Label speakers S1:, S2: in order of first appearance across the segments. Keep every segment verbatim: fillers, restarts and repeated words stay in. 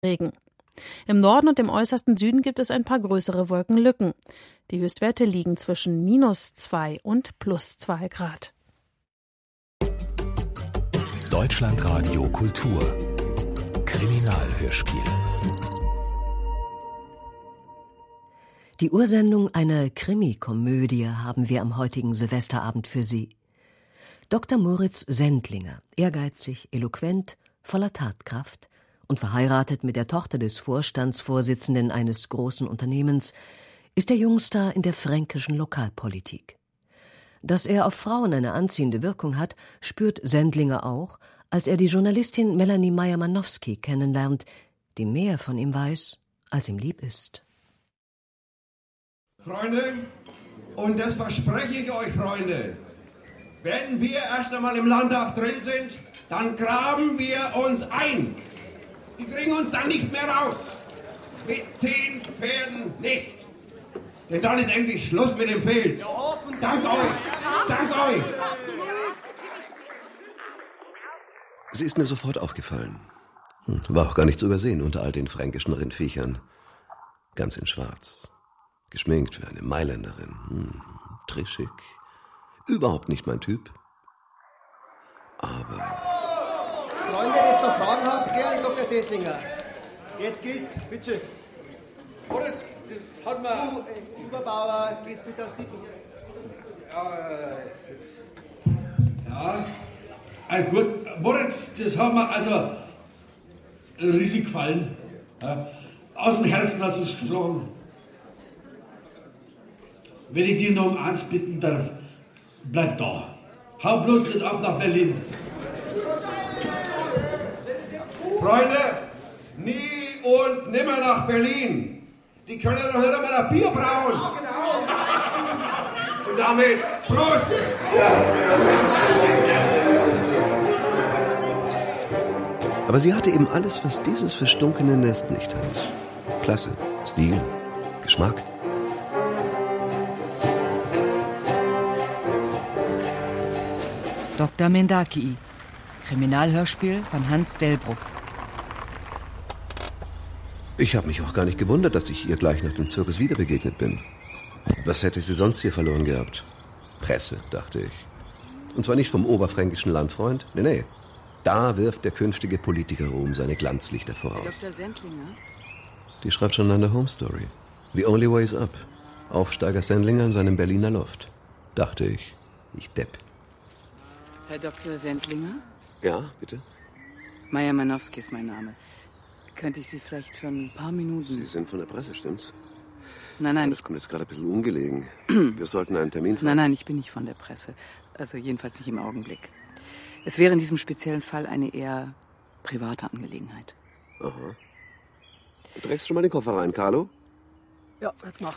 S1: Regen. Im Norden und im äußersten Süden gibt es ein paar größere Wolkenlücken. Die Höchstwerte liegen zwischen minus zwei und plus zwei Grad.
S2: Deutschlandradio Kultur Kriminalhörspiel.
S3: Die Ursendung einer Krimikomödie haben wir am heutigen Silvesterabend für Sie. Doktor Moritz Sendlinger, ehrgeizig, eloquent, voller Tatkraft und verheiratet mit der Tochter des Vorstandsvorsitzenden eines großen Unternehmens, ist der Jungstar in der fränkischen Lokalpolitik. Dass er auf Frauen eine anziehende Wirkung hat, spürt Sendlinger auch, als er die Journalistin Melanie Meyer-Manowski kennenlernt, die mehr von ihm weiß, als ihm lieb ist.
S4: Freunde, und das verspreche ich euch, Freunde, wenn wir erst einmal im Landtag drin sind, dann graben wir uns ein. Die bringen uns dann nicht mehr raus. Mit zehn Pferden nicht. Denn dann ist endlich Schluss mit dem Filz. Dank euch. Dank euch.
S5: Sie ist mir sofort aufgefallen. War auch gar nicht zu übersehen unter all den fränkischen Rindviechern. Ganz in schwarz. Geschminkt wie eine Mailänderin. Hm, trischig. Überhaupt nicht mein Typ. Aber...
S6: Freunde, wenn ihr noch Fragen habt, gerne, Doktor Sendlinger. Jetzt gilt's, bitte.
S4: Moritz, das hat man...
S6: Du, äh, Überbauer, gehst bitte ans Mikro.
S4: Ja, ja. Also gut, Moritz, das haben wir also riesig gefallen. Ja. Aus dem Herzen hast du es gesprochen. Wenn ich dir noch um eins bitten darf, bleib da. Hau bloß jetzt ab nach Berlin. Freunde, nie und nimmer nach Berlin. Die können doch nicht einmal ein Bier brauen.
S6: Ja, genau.
S4: Und damit Prost!
S5: Aber sie hatte eben alles, was dieses verstunkene Nest nicht hat. Klasse, Stil, Geschmack.
S7: Doktor Mendakii. Kriminalhörspiel von Hans Delbrück.
S5: Ich habe mich auch gar nicht gewundert, dass ich ihr gleich nach dem Zirkus wieder begegnet bin. Was hätte sie sonst hier verloren gehabt? Presse, dachte ich. Und zwar nicht vom oberfränkischen Landfreund. Nee, nee. Da wirft der künftige Politikerruhm seine Glanzlichter voraus.
S7: Doktor Sendlinger?
S5: Die schreibt schon an der Home Story. The only way is up. Aufsteiger Sendlinger in seinem Berliner Loft. Dachte ich. Ich Depp.
S7: Herr Doktor Sendlinger?
S5: Ja, bitte?
S7: Meyer-Manowski ist mein Name. Könnte ich Sie vielleicht für ein paar Minuten...
S5: Sie sind von der Presse, stimmt's?
S7: Nein, nein.
S5: Ja, das kommt jetzt gerade ein bisschen ungelegen. Wir sollten einen Termin finden.
S7: Nein, nein, ich bin nicht von der Presse. Also jedenfalls nicht im Augenblick. Es wäre in diesem speziellen Fall eine eher private Angelegenheit.
S5: Aha. Du trägst schon mal den Koffer rein, Carlo?
S6: Ja, wird gemacht.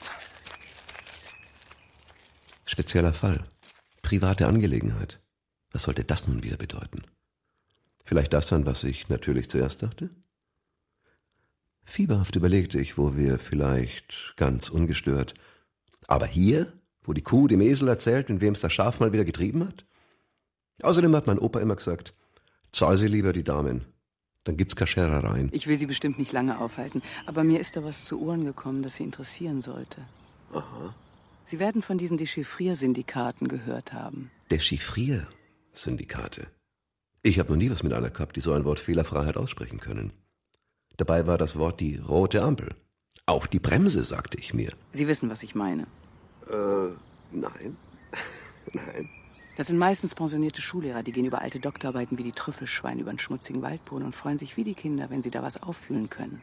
S5: Spezieller Fall. Private Angelegenheit. Was sollte das nun wieder bedeuten? Vielleicht das, an was ich natürlich zuerst dachte? Fieberhaft überlegte ich, wo wir vielleicht ganz ungestört. Aber hier, wo die Kuh dem Esel erzählt, in wem es das Schaf mal wieder getrieben hat? Außerdem hat mein Opa immer gesagt, zahl sie lieber die Damen, dann gibt's keine Scherereien.
S7: Ich will Sie bestimmt nicht lange aufhalten, aber mir ist da was zu Ohren gekommen, das Sie interessieren sollte.
S5: Aha.
S7: Sie werden von diesen Dechiffriersyndikaten gehört haben.
S5: Dechiffriersyndikate? Ich habe noch nie was mit einer gehabt, die so ein Wort Fehlerfreiheit aussprechen können. Dabei war das Wort die rote Ampel. Auf die Bremse, sagte ich mir.
S7: Sie wissen, was ich meine.
S5: Äh, nein. Nein.
S7: Das sind meistens pensionierte Schullehrer, die gehen über alte Doktorarbeiten wie die Trüffelschweine über einen schmutzigen Waldboden und freuen sich wie die Kinder, wenn sie da was auffühlen können.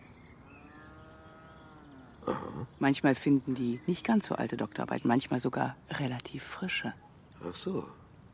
S5: Aha.
S7: Manchmal finden die nicht ganz so alte Doktorarbeiten, manchmal sogar relativ frische.
S5: Ach so.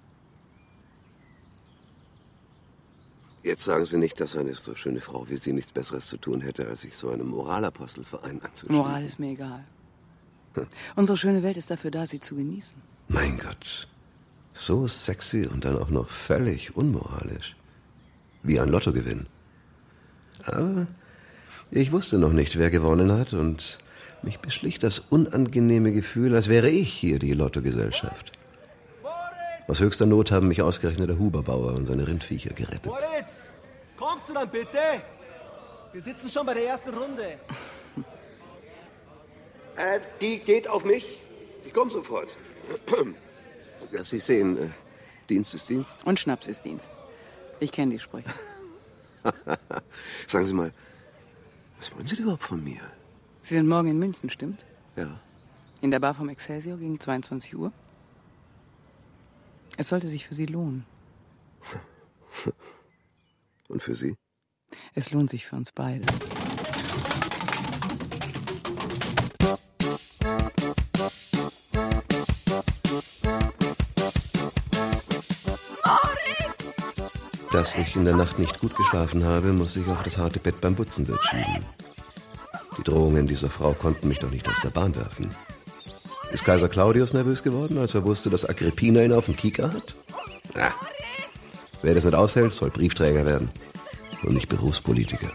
S5: Jetzt sagen Sie nicht, dass eine so schöne Frau wie Sie nichts Besseres zu tun hätte, als sich so einem Moralapostelverein anzuschließen.
S7: Moral ist mir egal. Hm. Unsere schöne Welt ist dafür da, sie zu genießen.
S5: Mein Gott. So sexy und dann auch noch völlig unmoralisch. Wie ein Lottogewinn. Aber ich wusste noch nicht, wer gewonnen hat und mich beschlich das unangenehme Gefühl, als wäre ich hier die Lottogesellschaft. Aus höchster Not haben mich ausgerechnet der Huberbauer und seine Rindviecher gerettet.
S6: Moritz, kommst du dann bitte? Wir sitzen schon bei der ersten Runde.
S5: Äh, die geht auf mich. Ich komme sofort. Ja, Sie sehen, äh, Dienst ist Dienst.
S7: Und Schnaps ist Dienst. Ich kenne die Sprüche.
S5: Sagen Sie mal, was wollen Sie denn überhaupt von mir?
S7: Sie sind morgen in München, stimmt?
S5: Ja.
S7: In der Bar vom Excelsior gegen zweiundzwanzig Uhr? Es sollte sich für Sie lohnen.
S5: Und für Sie?
S7: Es lohnt sich für uns beide.
S5: Dass ich in der Nacht nicht gut geschlafen habe, muss ich auf das harte Bett beim Butzenwirt schieben. Die Drohungen dieser Frau konnten mich doch nicht aus der Bahn werfen. Ist Kaiser Claudius nervös geworden, als er wusste, dass Agrippina ihn auf dem Kieker hat? Na, wer das nicht aushält, soll Briefträger werden und nicht Berufspolitiker.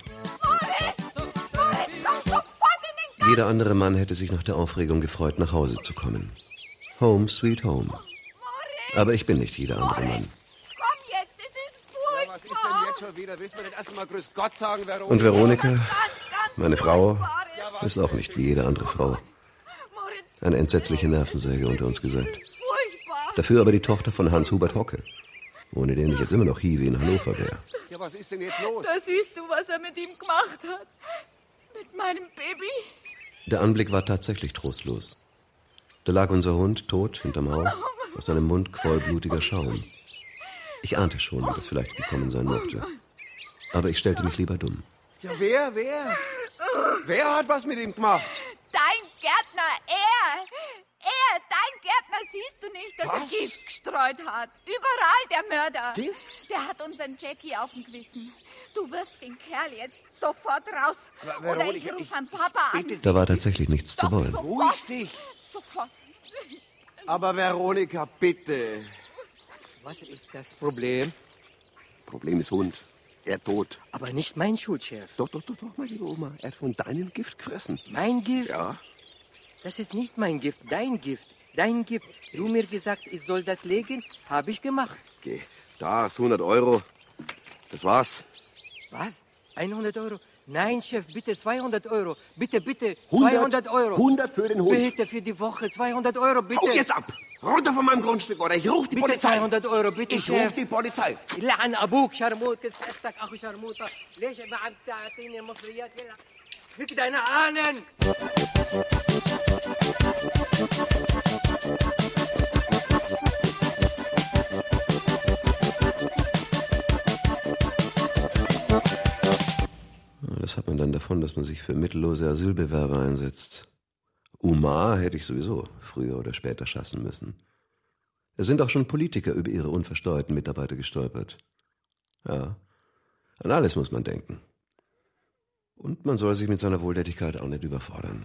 S5: Jeder andere Mann hätte sich nach der Aufregung gefreut, nach Hause zu kommen. Home sweet home. Aber ich bin nicht jeder andere Mann.
S6: Was ist denn jetzt schon wieder? Willst du nicht erst mal Grüß Gott sagen, Veronika?
S5: Und Veronika, meine Frau, ist auch nicht wie jede andere Frau. Eine entsetzliche Nervensäge unter uns gesagt. Dafür aber die Tochter von Hans-Hubert Hocke, ohne den ich jetzt immer noch Hiwi in Hannover wäre.
S6: Ja, was ist denn jetzt los?
S8: Da siehst du, was er mit ihm gemacht hat. Mit meinem Baby.
S5: Der Anblick war tatsächlich trostlos. Da lag unser Hund tot hinterm Haus, aus seinem Mund quoll blutiger Schaum. Ich ahnte schon, wie das vielleicht gekommen sein mochte. Aber ich stellte mich lieber dumm.
S6: Ja, wer, wer? Wer hat was mit ihm gemacht?
S8: Dein Gärtner, er. Er, dein Gärtner, siehst du nicht, dass
S6: Was?
S8: er Gift gestreut hat. Überall der Mörder.
S6: Gift?
S8: Der hat unseren Jackie auf dem Gewissen. Du wirfst den Kerl jetzt sofort raus.
S6: Ver-
S8: Oder
S6: Veronika,
S8: ich rufe
S6: ich-
S8: an Papa an.
S5: Da war tatsächlich nichts zu
S8: Doch,
S5: wollen.
S8: sofort.
S6: Ruhig dich.
S8: Sofort.
S6: Aber Veronika, bitte.
S9: Was ist das Problem?
S5: Problem ist Hund. Er tot.
S9: Aber nicht mein Schuld, Chef.
S5: Doch, doch, doch, doch, meine liebe Oma. Er hat von deinem Gift gefressen.
S9: Mein Gift?
S5: Ja.
S9: Das ist nicht mein Gift, dein Gift. Dein Gift. Du mir gesagt, ich soll das legen, habe ich gemacht.
S5: Geh. Da ist hundert Euro. Das war's.
S9: Was? hundert Euro? Nein, Chef, bitte zweihundert Euro. Bitte, bitte,
S5: hundert
S9: zweihundert Euro.
S5: hundert für den Hund.
S9: Bitte für die Woche, zweihundert Euro, bitte.
S5: Hau jetzt ab! Runter von meinem Grundstück oder ich rufe die
S9: Bitte
S5: Polizei.
S9: zweihundert Euro, bitte,
S5: Ich
S9: Chef.
S5: rufe die Polizei.
S9: لعن أبوك شرموط كسفتك أخو شرموطة ليش ما عم تعطيني المصريات يلا فيك deine Ahnen.
S5: Das hat man dann davon, dass man sich für mittellose Asylbewerber einsetzt. Umar hätte ich sowieso früher oder später schassen müssen. Es sind auch schon Politiker über ihre unversteuerten Mitarbeiter gestolpert. Ja, an alles muss man denken. Und man soll sich mit seiner Wohltätigkeit auch nicht überfordern.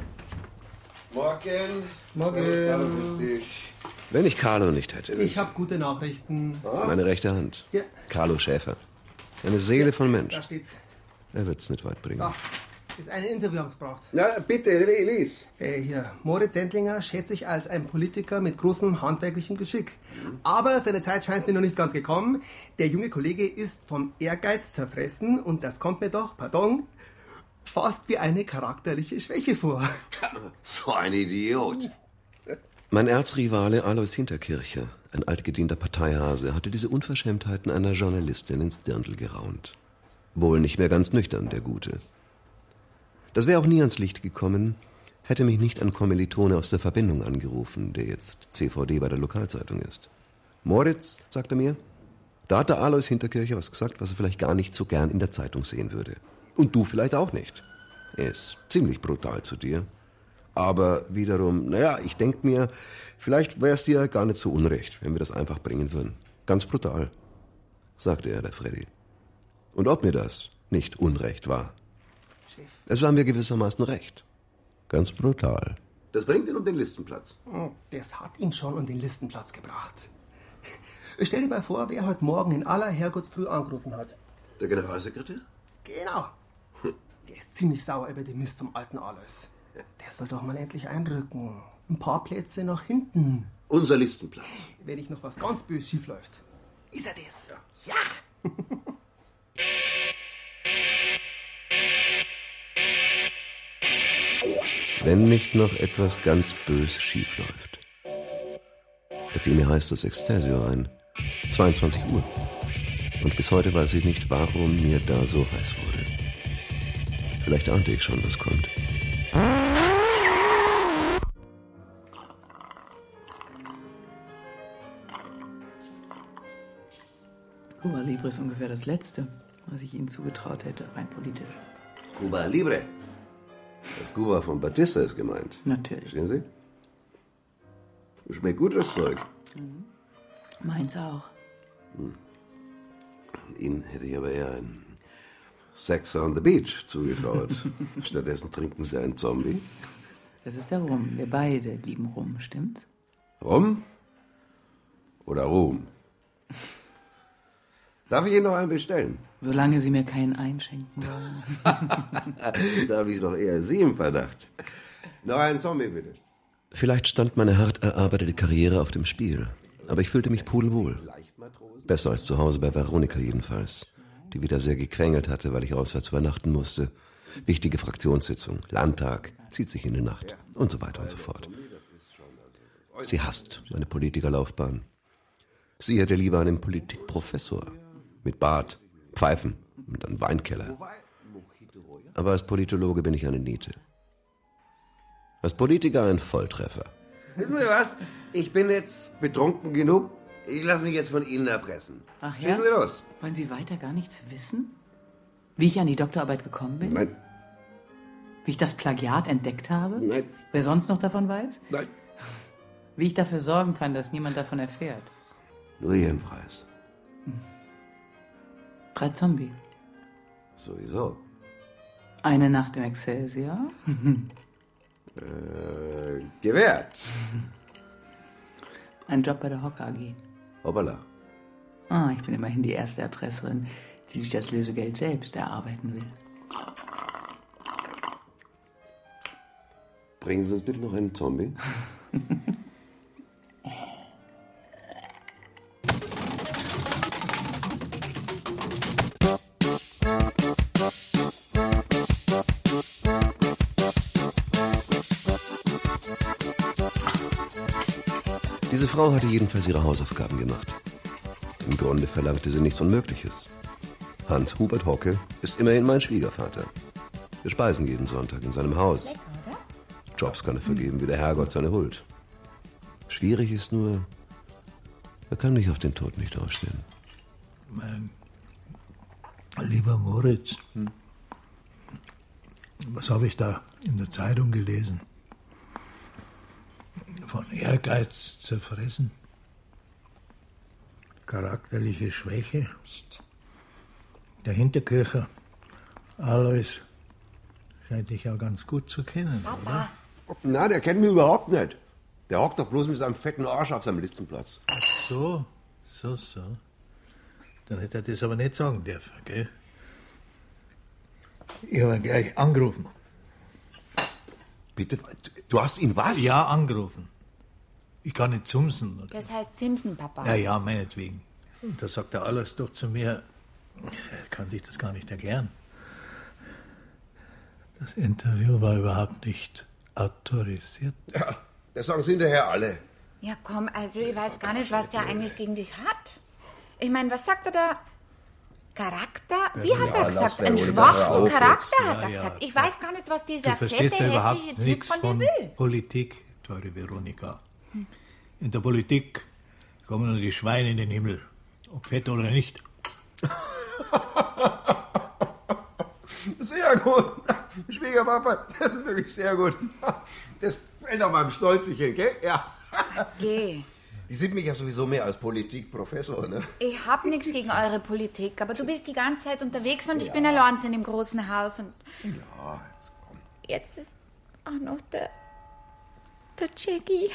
S6: Morgen.
S10: Morgen.
S5: Wenn ich Carlo nicht hätte.
S10: Ich habe gute Nachrichten.
S5: Meine rechte Hand.
S10: Ja.
S5: Carlo Schäfer. Eine Seele von Mensch.
S10: Da steht's.
S5: Er wird's nicht weit bringen.
S10: Da. Das eine Interview haben Sie braucht.
S6: Na, bitte, lies.
S10: Äh, hier. Moritz Sendlinger schätzt sich als ein Politiker mit großem handwerklichem Geschick. Aber seine Zeit scheint mir noch nicht ganz gekommen. Der junge Kollege ist vom Ehrgeiz zerfressen und das kommt mir doch, pardon, fast wie eine charakterliche Schwäche vor.
S5: So ein Idiot. Mein Erzrivale Alois Hinterkircher, ein altgedienter Parteihase, hatte diese Unverschämtheiten einer Journalistin ins Dirndl geraunt. Wohl nicht mehr ganz nüchtern, der Gute. Das wäre auch nie ans Licht gekommen, hätte mich nicht ein Kommilitone aus der Verbindung angerufen, der jetzt C V D bei der Lokalzeitung ist. Moritz, sagt er mir, da hat der Alois Hinterkircher was gesagt, was er vielleicht gar nicht so gern in der Zeitung sehen würde. Und du vielleicht auch nicht. Er ist ziemlich brutal zu dir. Aber wiederum, naja, ich denk mir, vielleicht wär's dir gar nicht so unrecht, wenn wir das einfach bringen würden. Ganz brutal, sagte er, der Freddy. Und ob mir das nicht Unrecht war.
S10: Chef.
S5: Es war mir gewissermaßen recht. Ganz brutal. Das bringt ihn um den Listenplatz.
S10: Das hat ihn schon um den Listenplatz gebracht. Stell dir mal vor, wer heute Morgen in aller Herrgottsfrüh angerufen hat.
S5: Der Generalsekretär?
S10: Genau. Der ist ziemlich sauer über den Mist vom alten Alois. Der soll doch mal endlich einrücken. Ein paar Plätze nach hinten.
S5: Unser Listenplatz.
S10: Wenn nicht noch was ganz bös schief läuft. Ist er das? Ja. ja.
S5: Wenn nicht noch etwas ganz bös schief läuft. Da fiel mir heiß das Excelsior ein. zweiundzwanzig Uhr. Und bis heute weiß ich nicht, warum mir da so heiß wurde. Vielleicht ahnte ich schon, was kommt.
S7: Cuba Libre ist ungefähr das Letzte, was ich Ihnen zugetraut hätte, rein politisch.
S5: Cuba Libre? Das Cuba von Batista ist gemeint.
S7: Natürlich.
S5: Sehen Sie? Schmeckt gut, das Zeug.
S7: Mhm. Meins auch.
S5: Hm. Ihnen hätte ich aber eher ein Sex on the Beach zugetraut. Stattdessen trinken Sie einen Zombie.
S7: Das ist der Rum. Wir beide lieben Rum, stimmt's?
S5: Rum? Oder Ruhm? Darf ich Ihnen noch einen bestellen?
S7: Solange Sie mir keinen einschenken wollen.
S5: Da habe ich doch eher Sie im Verdacht. Noch einen Zombie, bitte. Vielleicht stand meine hart erarbeitete Karriere auf dem Spiel. Aber ich fühlte mich pudelwohl. Besser als zu Hause bei Veronika jedenfalls. Die wieder sehr gequengelt hatte, weil ich auswärts übernachten musste. Wichtige Fraktionssitzung, Landtag, zieht sich in die Nacht und so weiter und so fort. Sie hasst meine Politikerlaufbahn. Sie hätte lieber einen Politikprofessor. Mit Bart, Pfeifen und einem Weinkeller. Aber als Politologe bin ich eine Niete. Als Politiker ein Volltreffer. Wissen Sie was? Ich bin jetzt betrunken genug. Ich lasse mich jetzt von Ihnen erpressen.
S7: Ach ja?
S5: Schießen Sie los.
S7: Wollen Sie weiter gar nichts wissen? Wie ich an die Doktorarbeit gekommen bin?
S5: Nein.
S7: Wie ich das Plagiat entdeckt habe?
S5: Nein.
S7: Wer sonst noch davon weiß?
S5: Nein.
S7: Wie ich dafür sorgen kann, dass niemand davon erfährt?
S5: Nur Ihren Preis.
S7: Drei Zombie.
S5: Sowieso.
S7: Eine Nacht im Excelsior.
S5: äh, gewährt.
S7: Ein Job bei der Hock A G.
S5: Hoppala.
S7: Ah, ich bin immerhin die erste Erpresserin, die sich das Lösegeld selbst erarbeiten will.
S5: Bringen Sie uns bitte noch einen Zombie. Diese Frau hatte jedenfalls ihre Hausaufgaben gemacht. Im Grunde verlangte sie nichts Unmögliches. Hans-Hubert Hocke ist immerhin mein Schwiegervater. Wir speisen jeden Sonntag in seinem Haus. Jobs kann er vergeben, wie der Herrgott seine Huld. Schwierig ist nur, er kann mich auf den Tod nicht ausstellen.
S11: Mein lieber Moritz, hm. was habe ich da in der Zeitung gelesen? Von Ehrgeiz zerfressen, charakterliche Schwäche, der Hinterkircher, Alois scheint dich ja ganz gut zu kennen,
S8: Papa.
S11: oder?
S5: Na, der kennt mich überhaupt nicht. Der hockt doch bloß mit seinem fetten Arsch auf seinem Listenplatz.
S11: Ach so, so, so. Dann hätte er das aber nicht sagen dürfen, gell? Ich habe ihn gleich angerufen.
S5: Bitte? Du hast ihn was?
S11: Ja, angerufen. Ich kann nicht zumsen.
S8: Das heißt Simpson, Papa.
S11: Ja, ja, meinetwegen. Und da sagt er alles doch zu mir, er kann sich das gar nicht erklären. Das Interview war überhaupt nicht autorisiert.
S5: Ja, das sagen sie hinterher alle.
S8: Ja, komm, also ich weiß gar nicht, was der eigentlich gegen dich hat. Ich meine, was sagt er da? Charakter? Wie
S11: Ja,
S8: hat er
S11: lass
S8: gesagt? Einen
S11: Veronika
S8: schwachen
S11: auf
S8: Charakter
S11: jetzt.
S8: hat
S11: Ja,
S8: er
S11: ja.
S8: gesagt. Ich weiß gar nicht, was
S11: Du
S8: dieser
S11: verstehst
S8: fette,
S11: ja überhaupt
S8: hässliche Typ
S11: nichts
S8: von
S11: von
S8: dir will.
S11: Politik, teure Veronika. In der Politik kommen nur die Schweine in den Himmel. Ob fett oder nicht.
S5: Sehr gut. Schwiegerpapa, das ist wirklich sehr gut. Das fällt auf meinem Stolzchen, gell? Ja.
S8: Geh.
S5: Die sind mich ja sowieso mehr als Politikprofessor, ne?
S8: Ich hab nichts gegen eure Politik, aber du bist die ganze Zeit unterwegs und ich bin allein in dem großen Haus. Und
S5: Ja, jetzt komm.
S8: jetzt ist auch noch der, der Jackie.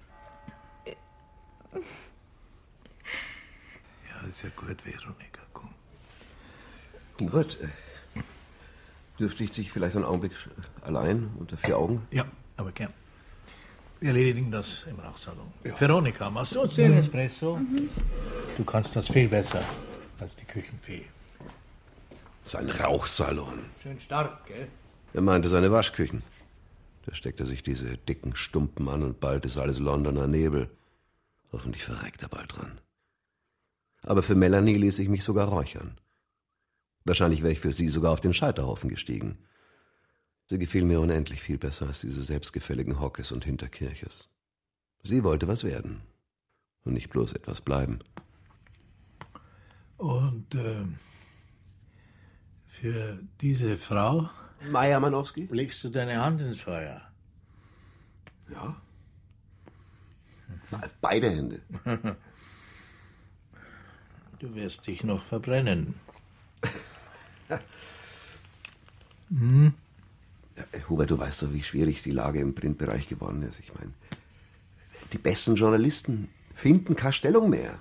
S11: Ja, ist ja gut, Veronika, komm.
S5: Hubert, äh, dürfte ich dich vielleicht einen Augenblick allein unter vier Augen?
S11: Ja, aber gern. Wir erledigen das im Rauchsalon. Ja. Veronika, machst du uns den Espresso? Mhm. Du kannst das viel besser als die Küchenfee.
S5: Sein Rauchsalon.
S11: Schön stark, gell?
S5: Er meinte seine Waschküchen. Da steckt er sich diese dicken Stumpen an und bald ist alles Londoner Nebel. Hoffentlich verreckt er bald dran. Aber für Melanie ließ ich mich sogar räuchern. Wahrscheinlich wäre ich für sie sogar auf den Scheiterhaufen gestiegen. Sie gefiel mir unendlich viel besser als diese selbstgefälligen Hockes und Hinterkirches. Sie wollte was werden und nicht bloß etwas bleiben.
S11: Und äh, für diese Frau
S5: Maja Manowski?
S11: Legst du deine Hand ins Feuer?
S5: Ja. Beide Hände.
S11: Du wirst dich noch verbrennen. hm?
S5: Ja, Hubert, du weißt doch, wie schwierig die Lage im Printbereich geworden ist. Ich meine, die besten Journalisten finden keine Stellung mehr.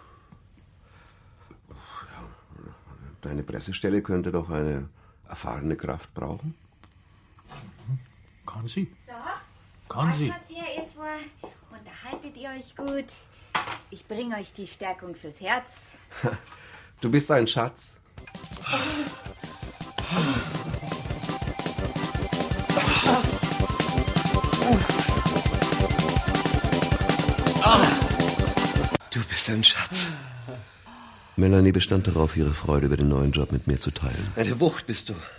S5: Deine Pressestelle könnte doch eine erfahrene Kraft brauchen.
S11: Kann sie?
S8: So,
S11: Kann sie?
S8: Ihr, ihr zwei, unterhaltet ihr euch gut? Ich bringe euch die Stärkung fürs Herz.
S5: Du bist ein Schatz. Du bist ein Schatz. Melanie bestand darauf, ihre Freude über den neuen Job mit mir zu teilen. Eine Wucht bist du. Du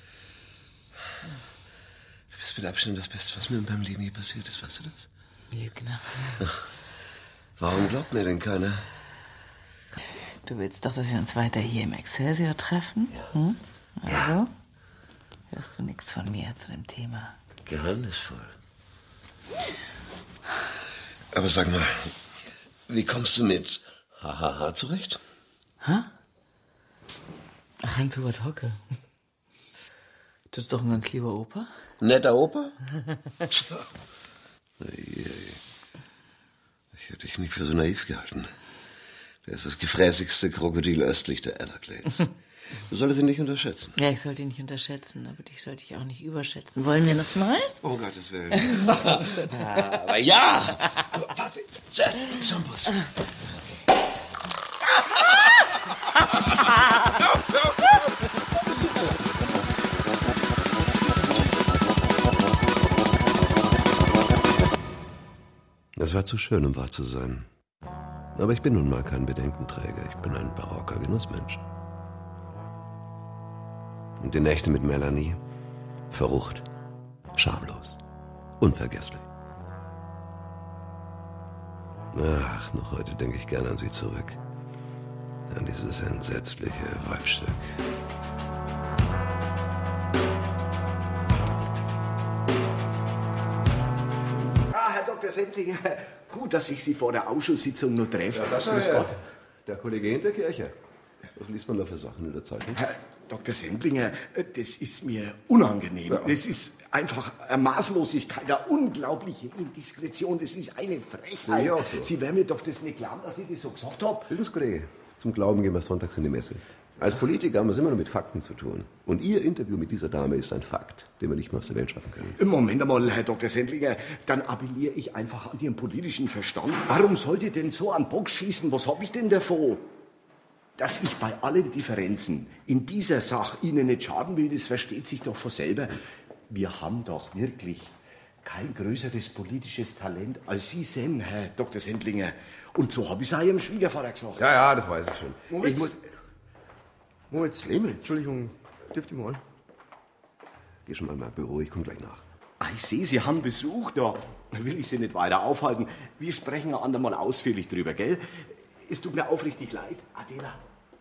S5: bist mit Abstand das Beste, was mir in meinem Leben je passiert ist, weißt du das?
S7: Lügner.
S5: Warum glaubt mir denn keiner?
S7: Du willst doch, dass wir uns weiter hier im Excelsior treffen?
S5: Ja.
S7: Hm? Also
S5: Ja.
S7: hörst du nichts von mir zu dem Thema.
S5: Geheimnisvoll. Aber sag mal, wie kommst du mit Hahaha zurecht?
S7: Ha? Ach, Hans-Hubert Hocke. Das ist doch ein ganz lieber Opa.
S5: Netter Opa? Ich hätte dich nicht für so naiv gehalten. Der ist das gefräßigste Krokodil östlich der Everglades. Du solltest ihn nicht unterschätzen.
S7: Ja, ich sollte ihn nicht unterschätzen, aber dich sollte ich auch nicht überschätzen. Wollen wir noch mal?
S5: Oh Gottes Willen. Aber ja! Warte, zuerst zum Bus. Es war zu schön, um wahr zu sein. Aber ich bin nun mal kein Bedenkenträger. Ich bin ein barocker Genussmensch. Und die Nächte mit Melanie, verrucht, schamlos, unvergesslich. Ach, noch heute denke ich gern an sie zurück. An dieses entsetzliche Weibstück.
S12: Ah, Herr Doktor Sendlinger, gut, dass ich Sie vor der Ausschusssitzung nur treffe.
S5: Ja, das
S12: Grüß
S5: ist
S12: Gott.
S5: der Kollege Hinterkircher. Was liest man da für Sachen in der Zeitung?
S12: Herr Doktor Sendlinger, das ist mir unangenehm.
S5: Ja.
S12: Das ist einfach eine Maßlosigkeit, eine unglaubliche Indiskretion. Das ist eine Frechheit.
S5: Sehe ich auch so.
S12: Sie werden mir doch das nicht glauben, dass ich das so gesagt habe.
S5: Wissen Sie, Kollege, zum Glauben gehen wir sonntags in die Messe. Als Politiker haben wir es immer nur mit Fakten zu tun. Und Ihr Interview mit dieser Dame ist ein Fakt, den wir nicht mehr aus der Welt schaffen können.
S12: Moment einmal, Herr Doktor Sendlinger, dann appelliere ich einfach an Ihren politischen Verstand. Warum sollt ihr denn so an Bock schießen? Was hab ich denn davon? Dass ich bei allen Differenzen in dieser Sache Ihnen nicht schaden will, das versteht sich doch von selber. Wir haben doch wirklich kein größeres politisches Talent als Sie sind, Herr Doktor Sendlinger. Und so habe ich es auch Ihrem Schwiegervater gesagt.
S5: Ja, ja, das weiß ich schon.
S12: Moritz,
S5: Ich muss...
S12: Moritz,
S5: Clemens.
S12: Entschuldigung, dürft ihr mal?
S5: Geh schon mal in mein Büro, ich komme gleich nach.
S12: Ah, ich sehe, Sie haben Besuch. Da will ich Sie nicht weiter aufhalten. Wir sprechen ein andermal ausführlich drüber, gell? Es tut mir aufrichtig leid, Adela.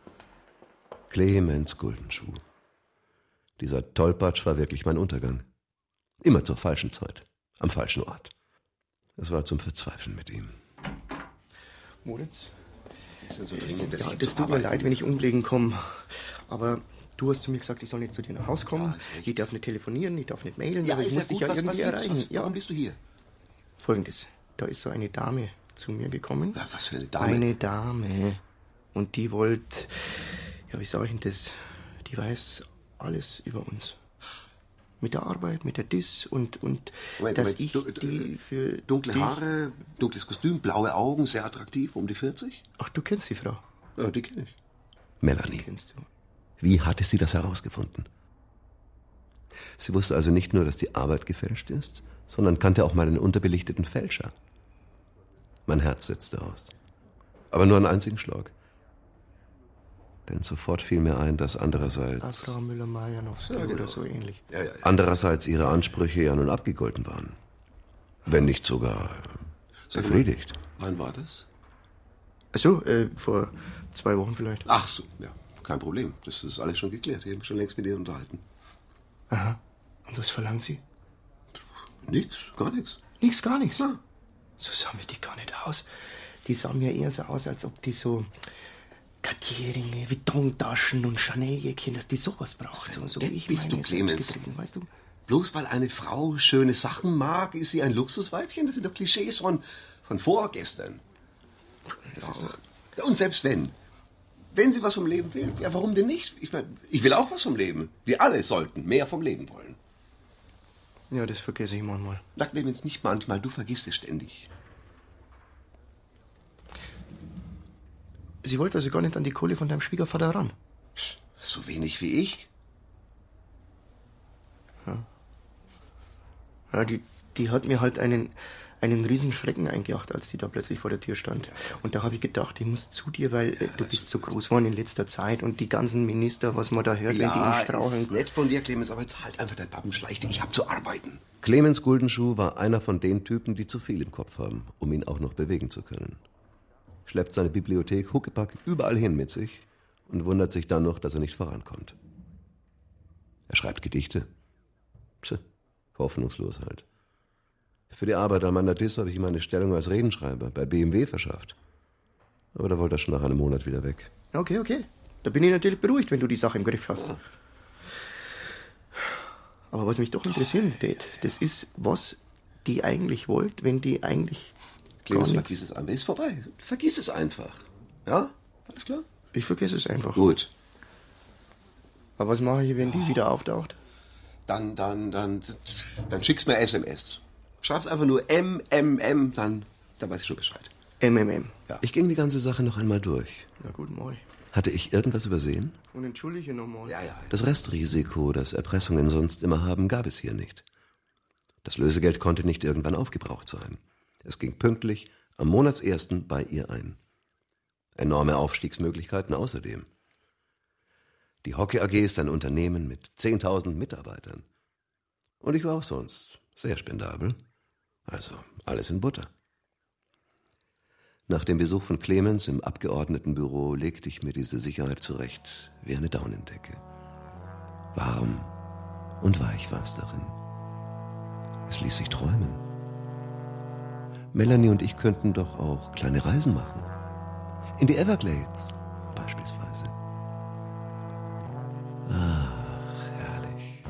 S5: Clemens Guldenschuh. Dieser Tollpatsch war wirklich mein Untergang. Immer zur falschen Zeit, am falschen Ort. Es war zum Verzweifeln mit ihm.
S12: Moritz?
S5: Was ist denn so dringend, dass
S12: Ja,
S5: ich
S12: das
S5: zur
S12: tut mir
S5: Arbeit
S12: leid,
S5: muss?
S12: wenn ich umlegen komme. Aber du hast zu mir gesagt, ich soll nicht zu dir nach Hause kommen.
S5: Ja, ist recht.
S12: Ich darf nicht telefonieren, ich darf nicht mailen,
S5: Ja,
S12: aber ich
S5: ist
S12: muss
S5: ja
S12: dich
S5: gut,
S12: ja
S5: was- was
S12: irgendwie
S5: gibt's?
S12: erreichen.
S5: Was-
S12: ja.
S5: warum bist du hier?
S12: Folgendes, da ist so eine Dame zu mir gekommen.
S5: Ja, was für eine Dame?
S12: Eine Dame. Und die wollte, ja, wie sag ich denn das? Die weiß alles über uns. Mit der Arbeit, mit der Dis und, und
S5: Moment,
S12: dass
S5: Moment,
S12: ich
S5: du- du-
S12: die für
S5: Dunkle
S12: dich-
S5: Haare, dunkles Kostüm, blaue Augen, sehr attraktiv, um die vierzig?
S12: Ach, du kennst die Frau?
S5: Ja, die kenne ich. Melanie.
S12: Kennst du?
S5: Wie hatte sie das herausgefunden? Sie wusste also nicht nur, dass die Arbeit gefälscht ist, sondern kannte auch meinen unterbelichteten Fälscher. Mein Herz setzte aus. Aber nur einen einzigen Schlag. Denn sofort fiel mir ein, dass andererseits...
S12: Frau Müller-Majanowska
S5: Ja, genau.
S12: oder so ähnlich.
S5: Ja, ja, ja. Andererseits ihre Ansprüche ja nun abgegolten waren. Wenn nicht sogar befriedigt.
S13: Wann war das?
S12: Ach so, äh, vor zwei Wochen vielleicht.
S13: Ach so, ja, kein Problem. Das ist alles schon geklärt. Ich habe mich schon längst mit ihr unterhalten.
S12: Aha. Und was verlangen Sie?
S13: Nix, gar nichts.
S12: Nix, gar nichts? Ja. So sahen mir die gar nicht aus. Die sahen mir eher so aus, als ob die so Cartier-Ringe, Vuitton-Taschen und Chanel-Jäckchen, dass die sowas brauchen. So, so wie ich
S13: bist du,
S12: meine,
S13: Clemens.
S12: selbstgetrieben, weißt du?
S13: Bloß weil eine Frau schöne Sachen mag, ist sie ein Luxusweibchen? Das sind doch Klischees von, von vorgestern. Das ist doch... Und selbst wenn. Wenn sie was vom Leben will, ja, warum denn nicht? Ich meine, ich will auch was vom Leben. Wir alle sollten mehr vom Leben wollen.
S12: Ja, das vergesse ich manchmal.
S13: Sag Clemens, nicht manchmal, du vergisst es ständig.
S12: Sie wollte also gar nicht an die Kohle von deinem Schwiegervater ran?
S13: So wenig wie ich.
S12: Ja. Ja, die, die hat mir halt einen, einen riesen Schrecken eingejacht, als die da plötzlich vor der Tür stand. Und da habe ich gedacht, ich muss zu dir, weil äh, du bist so groß geworden in letzter Zeit und die ganzen Minister, was man da hört,
S13: Ja,
S12: wenn die ihn straucheln.
S13: ist nett von dir, Clemens, aber jetzt halt einfach dein Pappenschleichte. Ich hab zu arbeiten.
S5: Clemens Guldenschuh war einer von den Typen, die zu viel im Kopf haben, um ihn auch noch bewegen zu können. Schleppt seine Bibliothek huckepack überall hin mit sich und wundert sich dann noch, dass er nicht vorankommt. Er schreibt Gedichte. Tja, hoffnungslos halt. Für die Arbeit an meiner Diss habe ich ihm eine Stellung als Redenschreiber bei B M W verschafft. Aber da wollte er schon nach einem Monat wieder weg.
S12: Okay, okay. Da bin ich natürlich beruhigt, wenn du die Sache im Griff hast. Aber was mich doch interessieren tät, das ist, was die eigentlich wollt, wenn die eigentlich...
S13: Clemens, vergiss es einfach. Ist vorbei. Vergiss es einfach. Ja? Alles klar?
S12: Ich vergesse es einfach.
S13: Gut.
S12: Aber was mache ich, wenn die wieder auftaucht?
S13: Dann, dann, dann, dann schickst mir S M S. Schreib's einfach nur M M M, dann, dann weiß ich schon Bescheid.
S12: M M M.
S5: Ja. Ich ging die ganze Sache noch einmal durch.
S12: Na gut, moi.
S5: Hatte ich irgendwas übersehen?
S12: Und entschuldige nochmal.
S13: Ja, ja.
S5: Das Restrisiko, das Erpressungen sonst immer haben, gab es hier nicht. Das Lösegeld konnte nicht irgendwann aufgebraucht sein. Es ging pünktlich am Monatsersten bei ihr ein. Enorme Aufstiegsmöglichkeiten außerdem. Die Hockey A G ist ein Unternehmen mit zehntausend Mitarbeitern. Und ich war auch sonst sehr spendabel. Also alles in Butter. Nach dem Besuch von Clemens im Abgeordnetenbüro legte ich mir diese Sicherheit zurecht wie eine Daunendecke. Warm und weich war es darin. Es ließ sich träumen. Melanie und ich könnten doch auch kleine Reisen machen. In die Everglades beispielsweise. Ach, herrlich.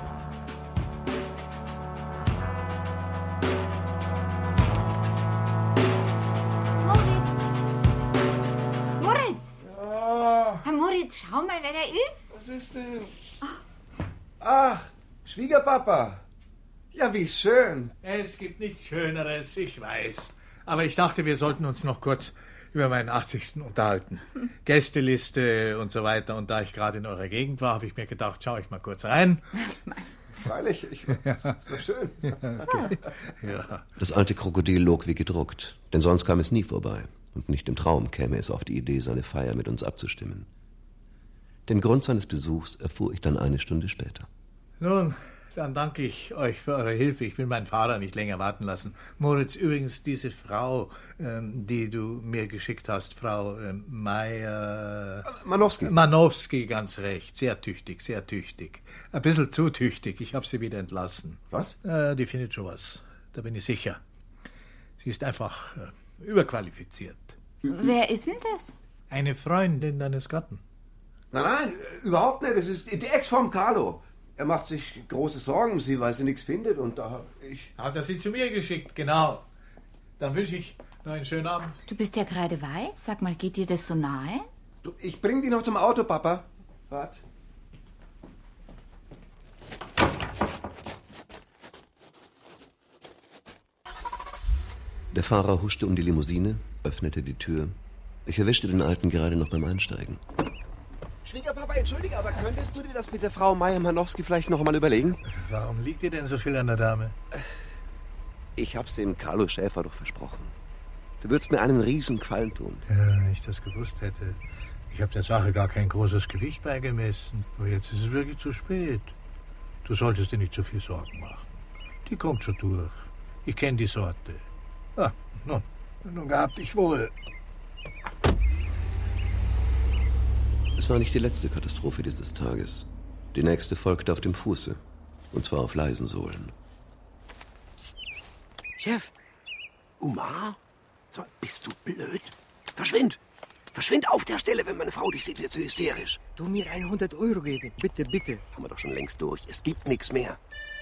S8: Moritz! Ja. Herr Moritz, schau mal, wer da ist.
S14: Was ist denn? Ach, Schwiegerpapa. Ja, wie schön.
S11: Es gibt nichts Schöneres, ich weiß. Aber ich dachte, wir sollten uns noch kurz über meinen achtzigsten unterhalten. Gästeliste und so weiter. Und da ich gerade in eurer Gegend war, habe ich mir gedacht, schaue ich mal kurz rein.
S14: Freilich, ich, ja. Ist doch schön.
S11: Ja, okay. Ja.
S5: Das alte Krokodil log wie gedruckt, denn sonst kam es nie vorbei. Und nicht im Traum käme es auf die Idee, seine Feier mit uns abzustimmen. Den Grund seines Besuchs erfuhr ich dann eine Stunde später.
S11: Nun, dann danke ich euch für eure Hilfe. Ich will meinen Fahrer nicht länger warten lassen. Moritz, übrigens, diese Frau, ähm, die du mir geschickt hast, Frau ähm, Meier...
S14: Manowski.
S11: Manowski, ganz recht. Sehr tüchtig, sehr tüchtig. Ein bisschen zu tüchtig. Ich habe sie wieder entlassen.
S14: Was?
S11: Äh, die findet schon was. Da bin ich sicher. Sie ist einfach äh, überqualifiziert.
S8: Wer ist denn das?
S11: Eine Freundin deines Gatten.
S14: Nein, nein, überhaupt nicht. Das ist die Ex vom Carlo. Er macht sich große Sorgen um sie, weil sie nichts findet. Und da ich...
S11: Hat er sie zu mir geschickt, genau. Dann wünsche ich noch einen schönen Abend.
S8: Du bist ja gerade weiß. Sag mal, geht dir das so nahe?
S14: Du, ich bring dich noch zum Auto, Papa. Wart.
S5: Der Fahrer huschte um die Limousine, öffnete die Tür. Ich erwischte den Alten gerade noch beim Einsteigen.
S13: Schwiegerpapa, entschuldige, aber könntest du dir das mit der Frau Meyer-Manowski vielleicht noch einmal überlegen?
S11: Warum liegt dir denn so viel an der Dame?
S13: Ich hab's dem Carlo Schäfer doch versprochen. Du würdest mir einen riesen Gefallen tun.
S11: Ja, wenn ich das gewusst hätte. Ich habe der Sache gar kein großes Gewicht beigemessen. Aber jetzt ist es wirklich zu spät. Du solltest dir nicht zu viel Sorgen machen. Die kommt schon durch. Ich kenne die Sorte. Ah, nun, nun gehabt dich wohl.
S5: Es war nicht die letzte Katastrophe dieses Tages. Die nächste folgte auf dem Fuße. Und zwar auf leisen Sohlen.
S12: Chef. Umar? So, bist du blöd? Verschwind! Verschwind auf der Stelle, wenn meine Frau dich sieht, wird sie hysterisch.
S9: Du mir hundert Euro geben. Bitte, bitte.
S12: Haben wir doch schon längst durch. Es gibt nichts mehr.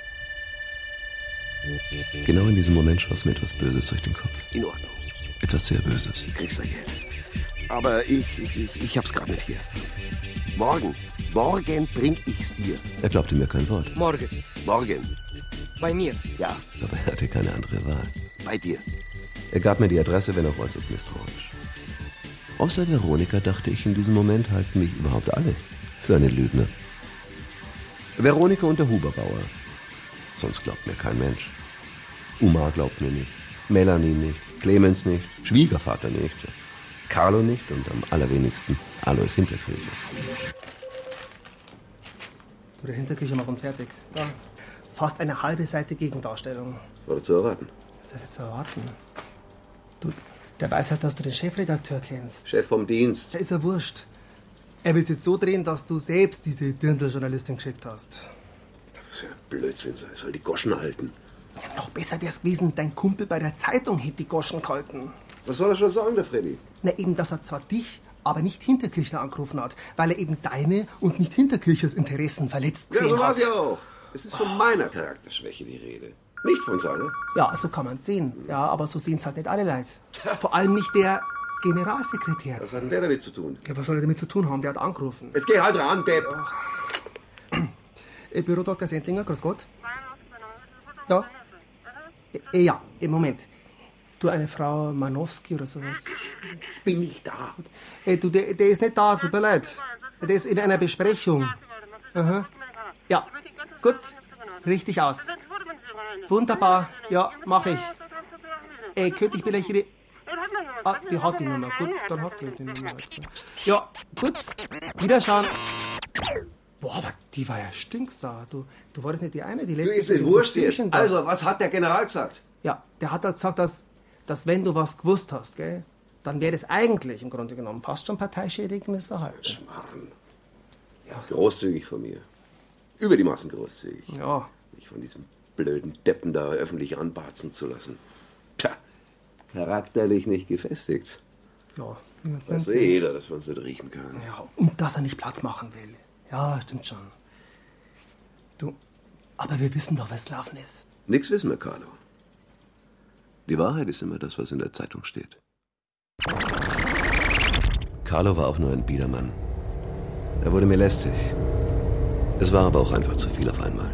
S5: Genau in diesem Moment schoss mir etwas Böses durch den Kopf.
S12: In Ordnung.
S5: Etwas sehr Böses.
S12: Du kriegst da Geld. Aber ich, ich, ich, ich hab's gerade nicht hier. Morgen, morgen bring ich's dir.
S5: Er glaubte mir kein Wort.
S9: Morgen.
S12: Morgen.
S9: Bei mir.
S12: Ja.
S5: Aber er hatte keine andere Wahl.
S12: Bei dir.
S5: Er gab mir die Adresse, wenn auch äußerst misstrauisch. Außer Veronika dachte ich in diesem Moment, halten mich überhaupt alle für einen Lügner. Veronika und der Huberbauer. Sonst glaubt mir kein Mensch. Umar glaubt mir nicht. Melanie nicht. Clemens nicht. Schwiegervater nicht. Carlo nicht und am allerwenigsten Alois Hinterkirche.
S10: Du, der Hinterkirche macht uns fertig. Ja. Fast eine halbe Seite Gegendarstellung.
S5: War das zu erwarten?
S10: Was ist jetzt zu erwarten? Du, der weiß halt, dass du den Chefredakteur kennst.
S5: Chef vom Dienst.
S10: Da ist ja wurscht. Er will es jetzt so drehen, dass du selbst diese Dirndl-Journalistin geschickt hast.
S5: Das ist ja Blödsinn, sei. Soll die Goschen halten.
S10: Ja, noch besser wär's gewesen, dein Kumpel bei der Zeitung hätte die Goschen gehalten.
S5: Was soll er schon sagen, der Freddy?
S10: Na eben, dass er zwar dich, aber nicht Hinterkirchner angerufen hat, weil er eben deine und nicht Hinterkirchers Interessen verletzt gesehen
S5: hat. Ja, so
S10: hat.
S5: war's ja auch. Es ist von meiner Charakterschwäche die Rede. Nicht von seiner.
S10: Ja, so kann man's sehen. Ja, aber so sehen's halt nicht alle Leute. Vor allem nicht der Generalsekretär.
S5: Was hat denn der damit zu tun?
S10: Ja, was soll er damit zu tun haben? Der hat angerufen.
S5: Jetzt geh halt ran, Depp.
S10: Äh, Büro Doktor Sendlinger, grüß Gott. Ja? Äh, ja, im Moment. Du, eine Frau Manowski oder sowas?
S12: Ich bin nicht da.
S10: Äh, du, der, der ist nicht da, tut mir leid. Der ist in einer Besprechung. Aha. Ja, gut. Richtig aus. Wunderbar. Ja, mach ich. Ey, könnte ich vielleicht ihre... Ah, die hat die Nummer. Gut, dann hat die die Nummer. Ja, gut. Wiederschauen. Boah, aber die war ja stinksauer. Du, du warst nicht die eine, die letzte...
S14: Du, ist nicht wurscht jetzt. Also, was hat der General gesagt?
S10: Ja, der hat halt gesagt, dass, dass wenn du was gewusst hast, gell, dann wäre das eigentlich im Grunde genommen fast schon parteischädigendes Verhalten.
S5: Schmarrn. Ja. Großzügig von mir. Über die Maßen großzügig.
S10: Ja.
S5: Mich von diesem blöden Deppen da öffentlich anbarzen zu lassen. Tja, charakterlich nicht gefestigt.
S10: Ja.
S5: Weiß ja jeder, dass man es nicht riechen kann.
S10: Ja, und dass er nicht Platz machen will. Ja, stimmt schon. Du, aber wir wissen doch, was gelaufen ist.
S5: Nix wissen wir, Carlo. Die Wahrheit ist immer das, was in der Zeitung steht. Carlo war auch nur ein Biedermann. Er wurde mir lästig. Es war aber auch einfach zu viel auf einmal.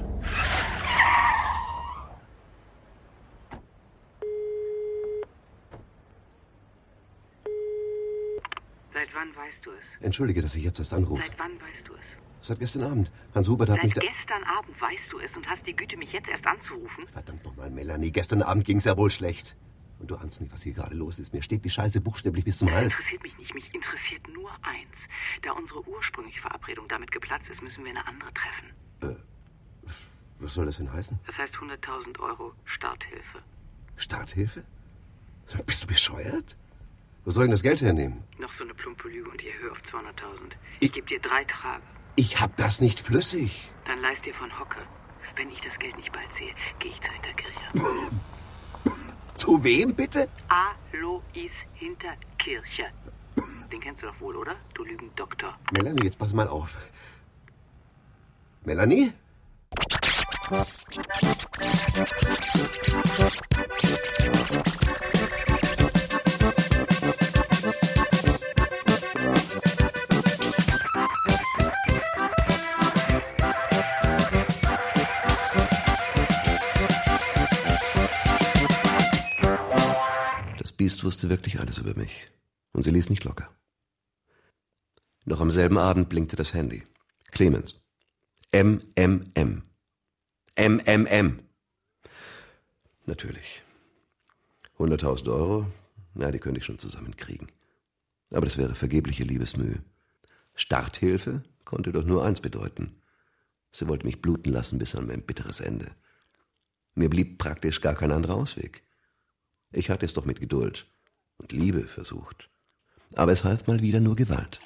S7: Seit wann weißt du es?
S5: Entschuldige, dass ich jetzt erst anrufe.
S7: Seit wann weißt du es?
S5: Seit gestern Abend. Hans Hubert hat
S7: Seit
S5: mich da...
S7: gestern Abend weißt du es und hast die Güte, mich jetzt erst anzurufen?
S5: Verdammt nochmal, Melanie. Gestern Abend ging's ja wohl schlecht. Und du ahnst nicht, was hier gerade los ist. Mir steht die Scheiße buchstäblich bis zum
S7: Das
S5: Hals.
S7: interessiert mich nicht. Mich interessiert nur eins. Da unsere ursprüngliche Verabredung damit geplatzt ist, müssen wir eine andere treffen.
S5: Äh, was soll das denn heißen?
S7: Das heißt hunderttausend Euro Starthilfe.
S5: Starthilfe? Bist du bescheuert? Wo soll ich denn das Geld hernehmen?
S7: Noch so eine plumpe Lüge und die Höhe auf zweihunderttausend. Ich, ich gebe dir drei Tage.
S5: Ich hab das nicht flüssig.
S7: Dann leist dir von Hocke. Wenn ich das Geld nicht bald sehe, gehe ich zur Hinterkirche.
S5: Zu wem, bitte?
S7: Alois Hinterkirche. Den kennst du doch wohl, oder? Du Lügendoktor.
S5: Melanie, jetzt pass mal auf. Melanie? Das Biest wusste wirklich alles über mich. Und sie ließ nicht locker. Noch am selben Abend blinkte das Handy. Clemens. M M M. M M M. Natürlich. hunderttausend Euro, na, die könnte ich schon zusammenkriegen. Aber das wäre vergebliche Liebesmühe. Starthilfe konnte doch nur eins bedeuten. Sie wollte mich bluten lassen bis an mein bitteres Ende. Mir blieb praktisch gar kein anderer Ausweg. Ich hatte es doch mit Geduld und Liebe versucht. Aber es half mal wieder nur Gewalt.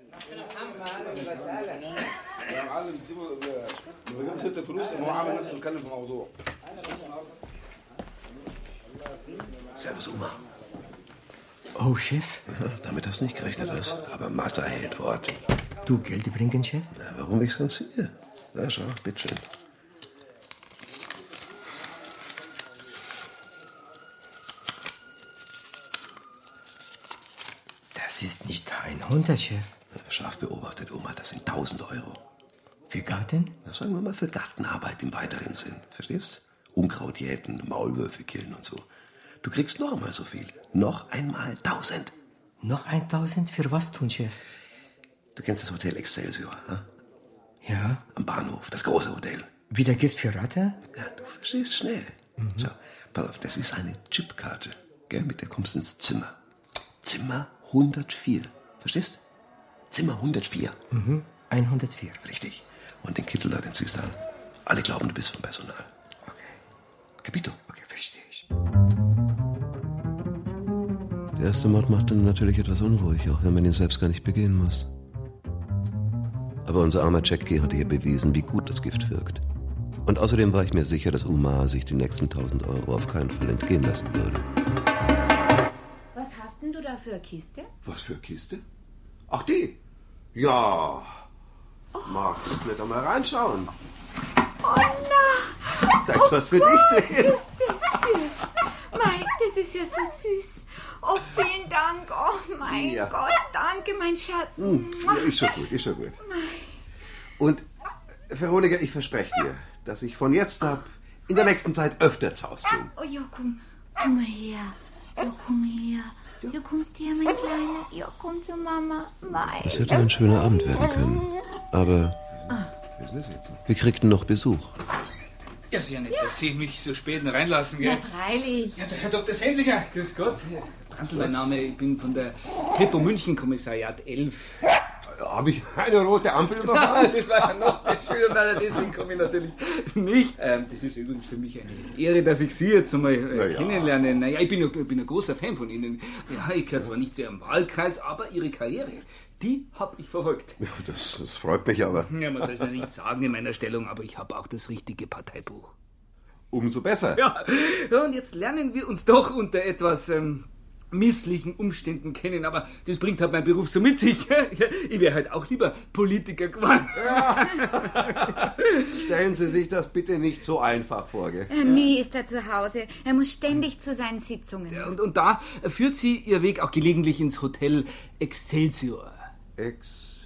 S5: Servus, Uma.
S15: Oh, Chef?
S5: Ja, damit hast du nicht gerechnet hast. Aber Massa hält Wort.
S15: Du Geld bringen, Chef?
S5: Na, warum ich sonst hier? Na, schau, bitteschön.
S15: Das ist nicht hundert, Chef.
S5: Scharf beobachtet, Oma, das sind tausend Euro.
S15: Für Garten?
S5: Na, sagen wir mal für Gartenarbeit im weiteren Sinn. Verstehst? Unkraut jäten, Maulwürfe killen und so. Du kriegst noch einmal so viel. Noch einmal tausend.
S15: Noch ein tausend? Für was tun, Chef?
S5: Du kennst das Hotel Excelsior, ha?
S15: Ja.
S5: Am Bahnhof, das große Hotel.
S15: Wieder Gift für Ratte?
S5: Ja, du verstehst schnell. Mhm. Schau, pass auf, das ist eine Chipkarte. Gell, mit der kommst du ins Zimmer. Zimmer hundertvier. Verstehst? Zimmer hundertvier.
S15: Mhm. hundertvier.
S5: Richtig. Und den Kittel da, den ziehst du an. Alle glauben, du bist vom Personal.
S15: Okay.
S5: Capito?
S15: Okay, verstehe ich.
S5: Der erste Mord macht dann natürlich etwas unruhig, auch wenn man ihn selbst gar nicht begehen muss. Aber unser armer Jackie hatte hier bewiesen, wie gut das Gift wirkt. Und außerdem war ich mir sicher, dass Umar sich die nächsten tausend Euro auf keinen Fall entgehen lassen würde.
S8: Was hast denn du da für eine Kiste?
S13: Was für eine Kiste? Ach, die? Ja. Oh. Magst du nicht einmal reinschauen?
S8: Oh, na.
S13: Da ist was für
S8: Gott,
S13: dich drin.
S8: Ist das süß. Mein, das ist ja so süß. Oh, vielen Dank. Oh, mein
S13: Ja.
S8: Gott, danke, mein Schatz.
S13: Hm, ja, ist schon gut, ist schon gut. Und, äh, Veronika, ich verspreche dir, dass ich von jetzt ab in der nächsten Zeit öfter zu Hause bin.
S8: Oh, ja, komm, komm mal her. Ja, komm her. Ja, kommst her, mein Kleiner. Ja, komm zu Mama. Mein.
S5: Das hätte ein schöner Abend werden können. Aber wir kriegten noch Besuch.
S16: Ja, ist ja nicht, dass Sie mich so spät noch reinlassen,
S8: Na,
S16: gell?
S8: freilich.
S16: Ja, der Herr Doktor Sendlinger, grüß Gott. Brandl, mein Name, ich bin von der Kripo München Kommissariat elf.
S13: Habe ich eine rote Ampel
S16: Ja,
S13: überfahren?
S16: das war ja noch das Schöne, nein, deswegen komme ich natürlich nicht. Ähm, das ist übrigens für mich eine Ehre, dass ich Sie jetzt einmal äh,
S13: Na ja.
S16: kennenlerne. Naja, ich bin, ja, ich bin ein großer Fan von Ihnen. Ja, ich gehöre zwar nicht zu Ihrem Wahlkreis, aber Ihre Karriere, die habe ich verfolgt.
S13: Ja, das, das freut mich aber.
S16: Ja, man soll es ja nicht sagen in meiner Stellung, aber ich habe auch das richtige Parteibuch.
S13: Umso besser.
S16: Ja, ja, und jetzt lernen wir uns doch unter etwas ähm, misslichen Umständen kennen, aber das bringt halt mein Beruf so mit sich. Ich wäre halt auch lieber Politiker geworden.
S13: Ja. Stellen Sie sich das bitte nicht so einfach vor, gell?
S8: Ja, nie ist er zu Hause. Er muss ständig zu seinen Sitzungen.
S16: Ja, und, und da führt sie ihr Weg auch gelegentlich ins Hotel Excelsior.
S13: Ex...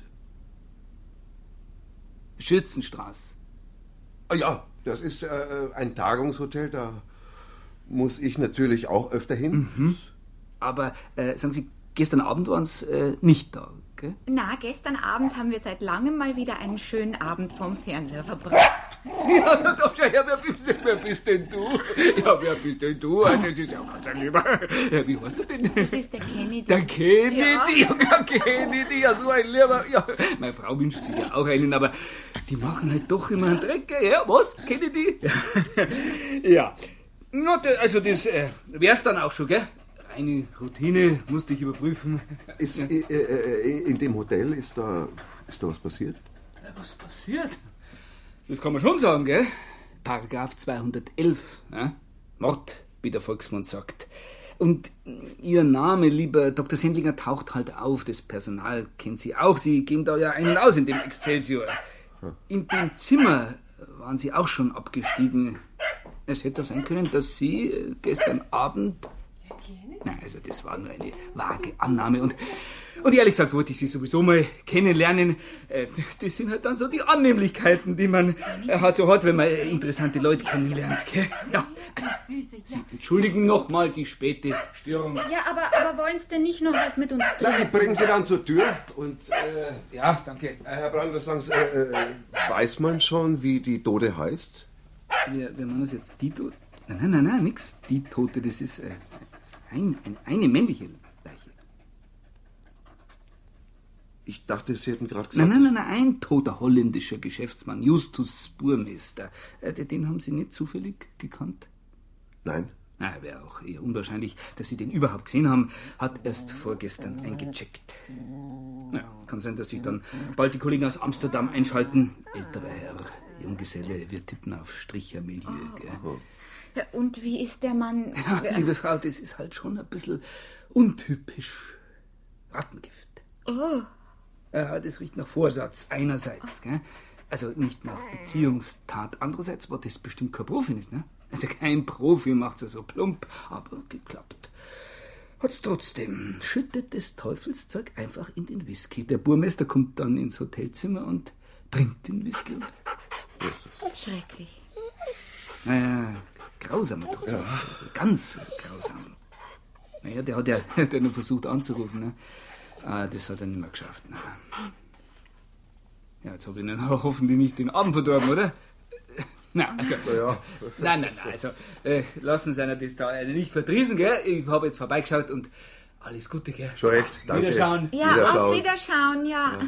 S16: Schützenstraße.
S13: Ah, ja, das ist äh, ein Tagungshotel, da muss ich natürlich auch öfter hin.
S16: Mhm. Aber, äh, sagen Sie, gestern Abend waren Sie äh, nicht da, gell?
S8: Na, gestern Abend haben wir seit langem mal wieder einen schönen Abend vom Fernseher verbracht.
S16: Ja, doch, ja, wer bist, wer bist denn du? Ja, wer bist denn du? Das ist ja ganz ein Lieber. Ja, wie heißt du denn?
S8: Das ist der Kennedy.
S16: Der Kennedy,
S8: Ja.
S16: ja, der Kennedy, ja, so ein Lieber. Ja, meine Frau wünscht sich ja auch einen, aber die machen halt doch immer einen Dreck, gell? Ja, was? Kennedy? Ja. Ja. Na, da- also das äh, wär's dann auch schon, gell? Eine Routine musste ich überprüfen.
S13: Ist, äh, äh, in dem Hotel ist da, ist da was passiert?
S16: Ja, was passiert? Das kann man schon sagen, gell? Paragraph zweihundertelf, ja? Mord, wie der Volksmund sagt. Und Ihr Name, lieber Doktor Sendlinger, taucht halt auf. Das Personal kennt Sie auch. Sie gehen da ja ein und aus in dem Excelsior. In dem Zimmer waren Sie auch schon abgestiegen. Es hätte sein können, dass Sie äh, gestern Abend... Nein, also das war nur eine vage Annahme. Und, Und ehrlich gesagt wollte ich sie sowieso mal kennenlernen. Äh, Das sind halt dann so die Annehmlichkeiten, die man äh, halt so hat, wenn man äh, interessante Leute kennenlernt. Gell? Ja, also, Sie entschuldigen nochmal die späte Störung.
S8: Ja, aber, aber wollen Sie denn nicht noch was mit uns
S13: Na,
S8: trinken?
S13: die bringen Sie dann zur Tür und, äh,
S16: Ja, danke.
S13: äh, Herr Brand, was sagen Sie, äh, äh, weiß man schon, wie die Dode heißt?
S16: Wir, wir machen das jetzt die Tote. Nein, nein, nein, nein, nix. Die Tote, das ist äh, ein, ein, eine männliche Leiche.
S13: Ich dachte, Sie hätten gerade gesagt...
S16: Nein, nein, nein, nein, ein toter holländischer Geschäftsmann, Justus Burmeister. Äh, Den haben Sie nicht zufällig gekannt?
S13: Nein.
S16: Na, wäre auch eher unwahrscheinlich, dass Sie den überhaupt gesehen haben. Hat erst vorgestern eingecheckt. Na, kann sein, dass sich dann bald die Kollegen aus Amsterdam einschalten. Älterer Herr, Junggeselle, wir tippen auf Strichermilieu, gell?
S8: Ja, und wie ist der Mann?
S16: Ja, liebe Frau, das ist halt schon ein bisschen untypisch. Rattengift.
S8: Oh.
S16: Ja, das riecht nach Vorsatz einerseits, gell? Also nicht nach Beziehungstat. Andererseits war das bestimmt kein Profi nicht, ne? Also kein Profi macht's ja so plump, aber geklappt. Hat's trotzdem. Schüttet das Teufelszeug einfach in den Whisky. Der Burmeister kommt dann ins Hotelzimmer und trinkt den Whisky. Und
S8: Schrecklich.
S16: naja, grausamer Tod. Ja. Ganz grausam. Naja, der hat ja der hat ja nur versucht anzurufen, ne? Ah, das hat er nicht mehr geschafft. Ne? Ja, jetzt habe ich Ihnen aber hoffentlich nicht den Abend verdorben, oder? Na, also,
S13: ja,
S16: nein, nein, nein, also, äh, lassen Sie einer das da nicht verdrießen, gell? Ich habe jetzt vorbeigeschaut und alles Gute, gell?
S13: Schon recht, danke.
S16: Wiederschauen.
S8: Ja,
S13: Wiederschauen.
S8: auf Wiederschauen, ja.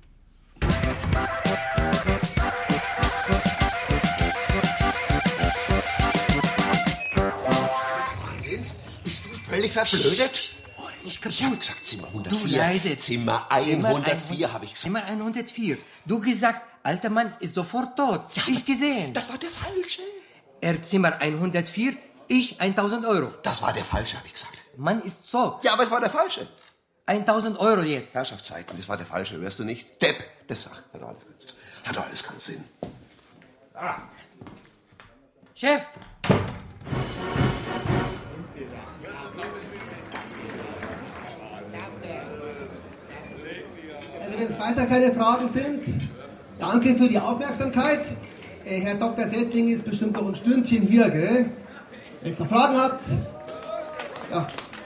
S13: Wahnsinns? Bist du völlig verblödet? Oh, ich habe gesagt Zimmer hundertvier.
S15: Du leise.
S13: Zimmer hundertvier habe ich gesagt.
S15: Zimmer hundertvier. Du gesagt, alter Mann ist sofort tot.
S13: Ja,
S15: ich gesehen.
S13: Das war der Falsche.
S15: Er Zimmer hundertvier, ich tausend Euro.
S13: Das war der Falsche, habe ich gesagt.
S15: Mann ist tot.
S13: Ja, aber es war der Falsche.
S15: tausend Euro jetzt.
S13: Herrschaftszeiten, das war der Falsche, hörst du nicht? Depp, das hat doch alles, hat doch alles keinen Sinn. Ah.
S15: Chef.
S10: Also wenn es weiter keine Fragen sind, danke für die Aufmerksamkeit. Äh, Herr Doktor Sendling ist bestimmt noch ein Stündchen hier, gell? Wenn es noch Fragen habt, ja.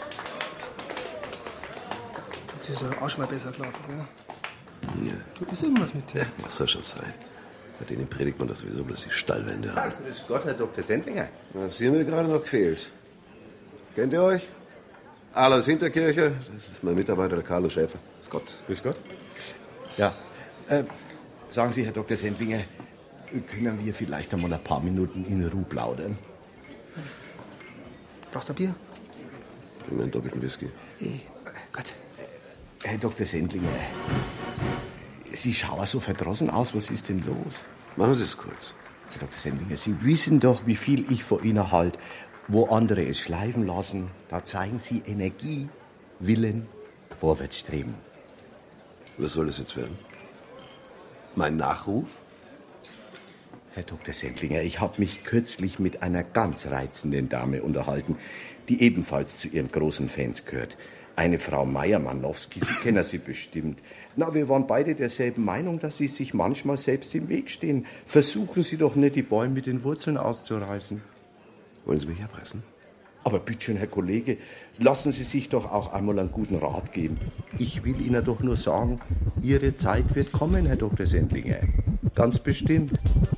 S10: Das ist ja auch schon mal besser gelaufen, gell?
S13: Ja.
S10: Du bist irgendwas mit dir.
S13: Ja, was soll schon sein? Bei denen predigt man das sowieso bloß die Stallwände
S12: Ja,
S13: an.
S12: grüß Gott, Herr Doktor Sendlinger.
S13: Was hier mir gerade noch gefehlt. Kennt ihr euch? Alois Hinterkirche, das ist mein Mitarbeiter, der Carlo Schäfer. Grüß Gott.
S12: Grüß Gott. Ja, äh, sagen Sie, Herr Doktor Sendlinger, können wir vielleicht einmal ein paar Minuten in Ruhe plaudern?
S10: Brauchst du ein Bier?
S13: Bring mir einen doppelten Whisky.
S10: Hey, Gott.
S12: Herr Doktor Sendlinger, Sie schauen so verdrossen aus. Was ist denn los?
S13: Machen Sie es kurz.
S12: Herr Doktor Sendlinger, Sie wissen doch, wie viel ich von Ihnen halte. Wo andere es schleifen lassen, da zeigen Sie Energie, Willen, Vorwärtsstreben.
S13: Was soll das jetzt werden? Mein Nachruf?
S12: Herr Doktor Sendlinger, ich habe mich kürzlich mit einer ganz reizenden Dame unterhalten, die ebenfalls zu Ihren großen Fans gehört. Eine Frau Meier-Manowski, Sie kennen sie bestimmt. Na, wir waren beide derselben Meinung, dass Sie sich manchmal selbst im Weg stehen. Versuchen Sie doch nicht, die Bäume mit den Wurzeln auszureißen.
S13: Wollen Sie mich erpressen?
S12: Aber bitteschön, Herr Kollege, lassen Sie sich doch auch einmal einen guten Rat geben. Ich will Ihnen doch nur sagen, Ihre Zeit wird kommen, Herr Doktor Sendlinger. Ganz bestimmt.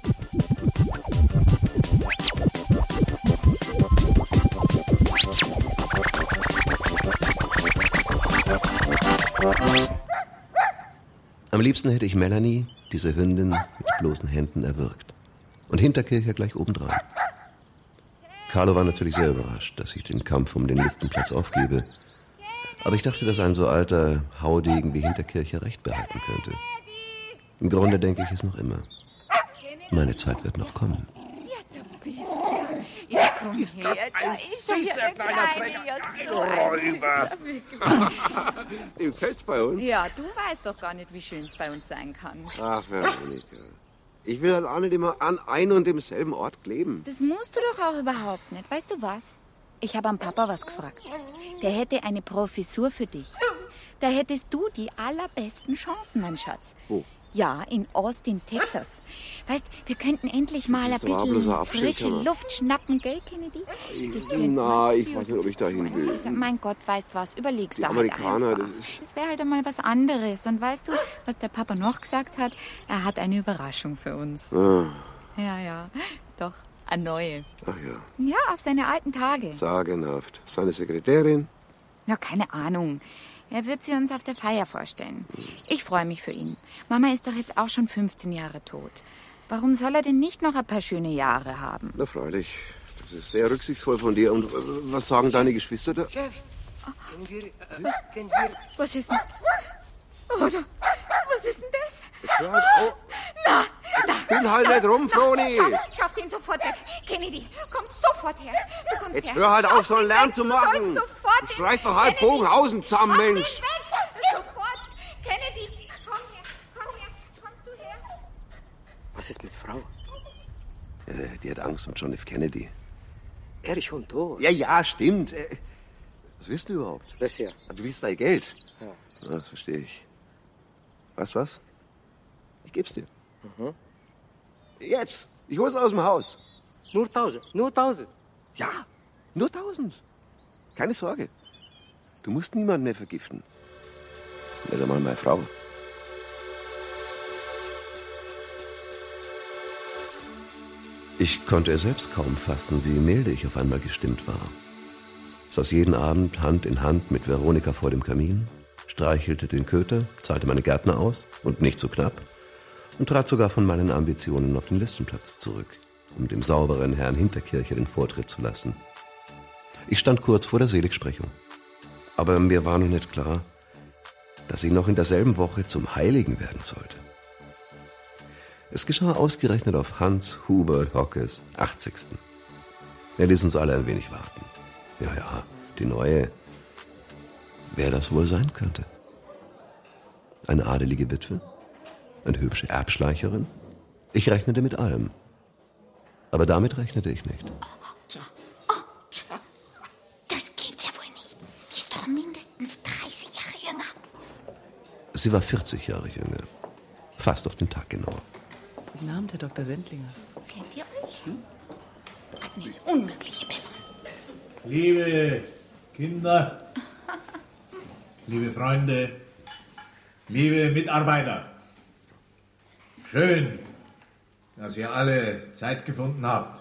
S5: Am liebsten hätte ich Melanie, diese Hündin, mit bloßen Händen erwürgt. Und Hinterkircher gleich obendran. Carlo war natürlich sehr überrascht, dass ich den Kampf um den Listenplatz aufgebe. Aber ich dachte, dass ein so alter Haudegen wie Hinterkircher recht behalten könnte. Im Grunde denke ich es noch immer. Meine Zeit wird noch kommen.
S8: Ja, komm her, da ist er, der Kleine. Ja,
S14: Räuber. Dem fällt's bei uns.
S8: Ja, du weißt doch gar nicht, wie schön es bei uns sein kann.
S13: Ach, Veronika. Ich will halt auch nicht immer an ein und demselben Ort kleben.
S8: Das musst du doch auch überhaupt nicht. Weißt du was? Ich habe am Papa was gefragt. Der hätte eine Professur für dich. da hättest du die allerbesten Chancen, mein Schatz.
S12: Wo?
S8: Ja, in Austin, Texas. Weißt, wir könnten endlich mal ein
S12: ist doch
S8: bisschen
S12: bloß ein
S8: frische
S12: Abstellkammer.
S8: Luft schnappen, gell, Kennedy? Das könnten
S12: Na,
S8: wir-
S12: ich weiß nicht, ob ich dahin will.
S8: Also, mein Gott, weißt was, überlegst
S12: Die
S8: du
S12: Amerikaner,
S8: halt
S12: das
S8: einfach.
S12: ist...
S8: Das wäre halt einmal was anderes. Und weißt du, was der Papa noch gesagt hat? Er hat eine Überraschung für uns.
S5: Ah,
S8: Ja, ja, doch, eine neue.
S5: ach ja,
S8: Ja, auf seine alten Tage.
S5: sagenhaft. Seine Sekretärin?
S8: Ja, keine Ahnung. Er wird sie uns auf der Feier vorstellen. Ich freue mich für ihn. Mama ist doch jetzt auch schon fünfzehn Jahre tot. Warum soll er denn nicht noch ein paar schöne Jahre haben?
S5: Na freilich, das ist sehr rücksichtsvoll von dir. Und äh, was sagen deine Geschwister da?
S15: Chef, können wir, äh, können wir...
S8: Was ist denn? Oder, was ist denn das?
S5: Jetzt hör halt auf.
S8: Na,
S5: Jetzt spiel halt nicht rum, Froni.
S8: Schaff, schaff den sofort weg. Kennedy, komm sofort her. Du kommst
S5: Jetzt
S8: her.
S5: hör halt
S8: Schaff
S5: auf, so einen
S8: ihn
S5: Lärm
S8: weg.
S5: zu
S8: Du
S5: machen.
S8: sollst sofort
S5: Du schreist doch halb
S8: Kennedy,
S5: Bogenhausen zusammen,
S8: schaff ihn
S5: Mensch.
S8: weg. Sofort. Kennedy, komm her. Komm her. Kommst du her?
S15: Was ist mit Frau?
S5: Äh, die hat Angst um John F. Kennedy.
S15: Er ist schon tot.
S5: Ja, ja, stimmt. Äh, was willst du überhaupt?
S15: Das hier.
S5: Du willst dein Geld.
S15: Ja.
S5: Ja, das verstehe ich. Weißt du was? Ich geb's dir.
S15: Mhm.
S5: Jetzt. Ich hol's aus dem Haus.
S15: Nur tausend. Nur tausend.
S5: Ja, nur tausend. Keine Sorge. Du musst niemanden mehr vergiften. Nicht einmal meine Frau. Ich konnte es selbst kaum fassen, wie milde ich auf einmal gestimmt war. Saß jeden Abend Hand in Hand mit Veronika vor dem Kamin, streichelte den Köter, zahlte meine Gärtner aus und nicht so knapp und trat sogar von meinen Ambitionen auf den Listenplatz zurück, um dem sauberen Herrn Hinterkirche den Vortritt zu lassen. Ich stand kurz vor der Seligsprechung, aber mir war noch nicht klar, dass ich noch in derselben Woche zum Heiligen werden sollte. Es geschah ausgerechnet auf Hans Hubert Hockes achtzigsten Wir ließen uns alle ein wenig warten. Ja, ja, die neue, wer das wohl sein könnte. Eine adelige Witwe? Eine hübsche Erbschleicherin? Ich rechnete mit allem. Aber damit rechnete ich nicht.
S8: Das gibt's ja wohl nicht. Die ist doch mindestens dreißig Jahre jünger.
S5: Sie war vierzig Jahre jünger. Fast auf den Tag genau.
S7: Guten Abend, Herr Doktor Sendlinger.
S8: Kennt ihr euch? Eine unmögliche Person.
S11: Liebe Kinder, liebe Freunde, liebe Mitarbeiter, schön, dass ihr alle Zeit gefunden habt.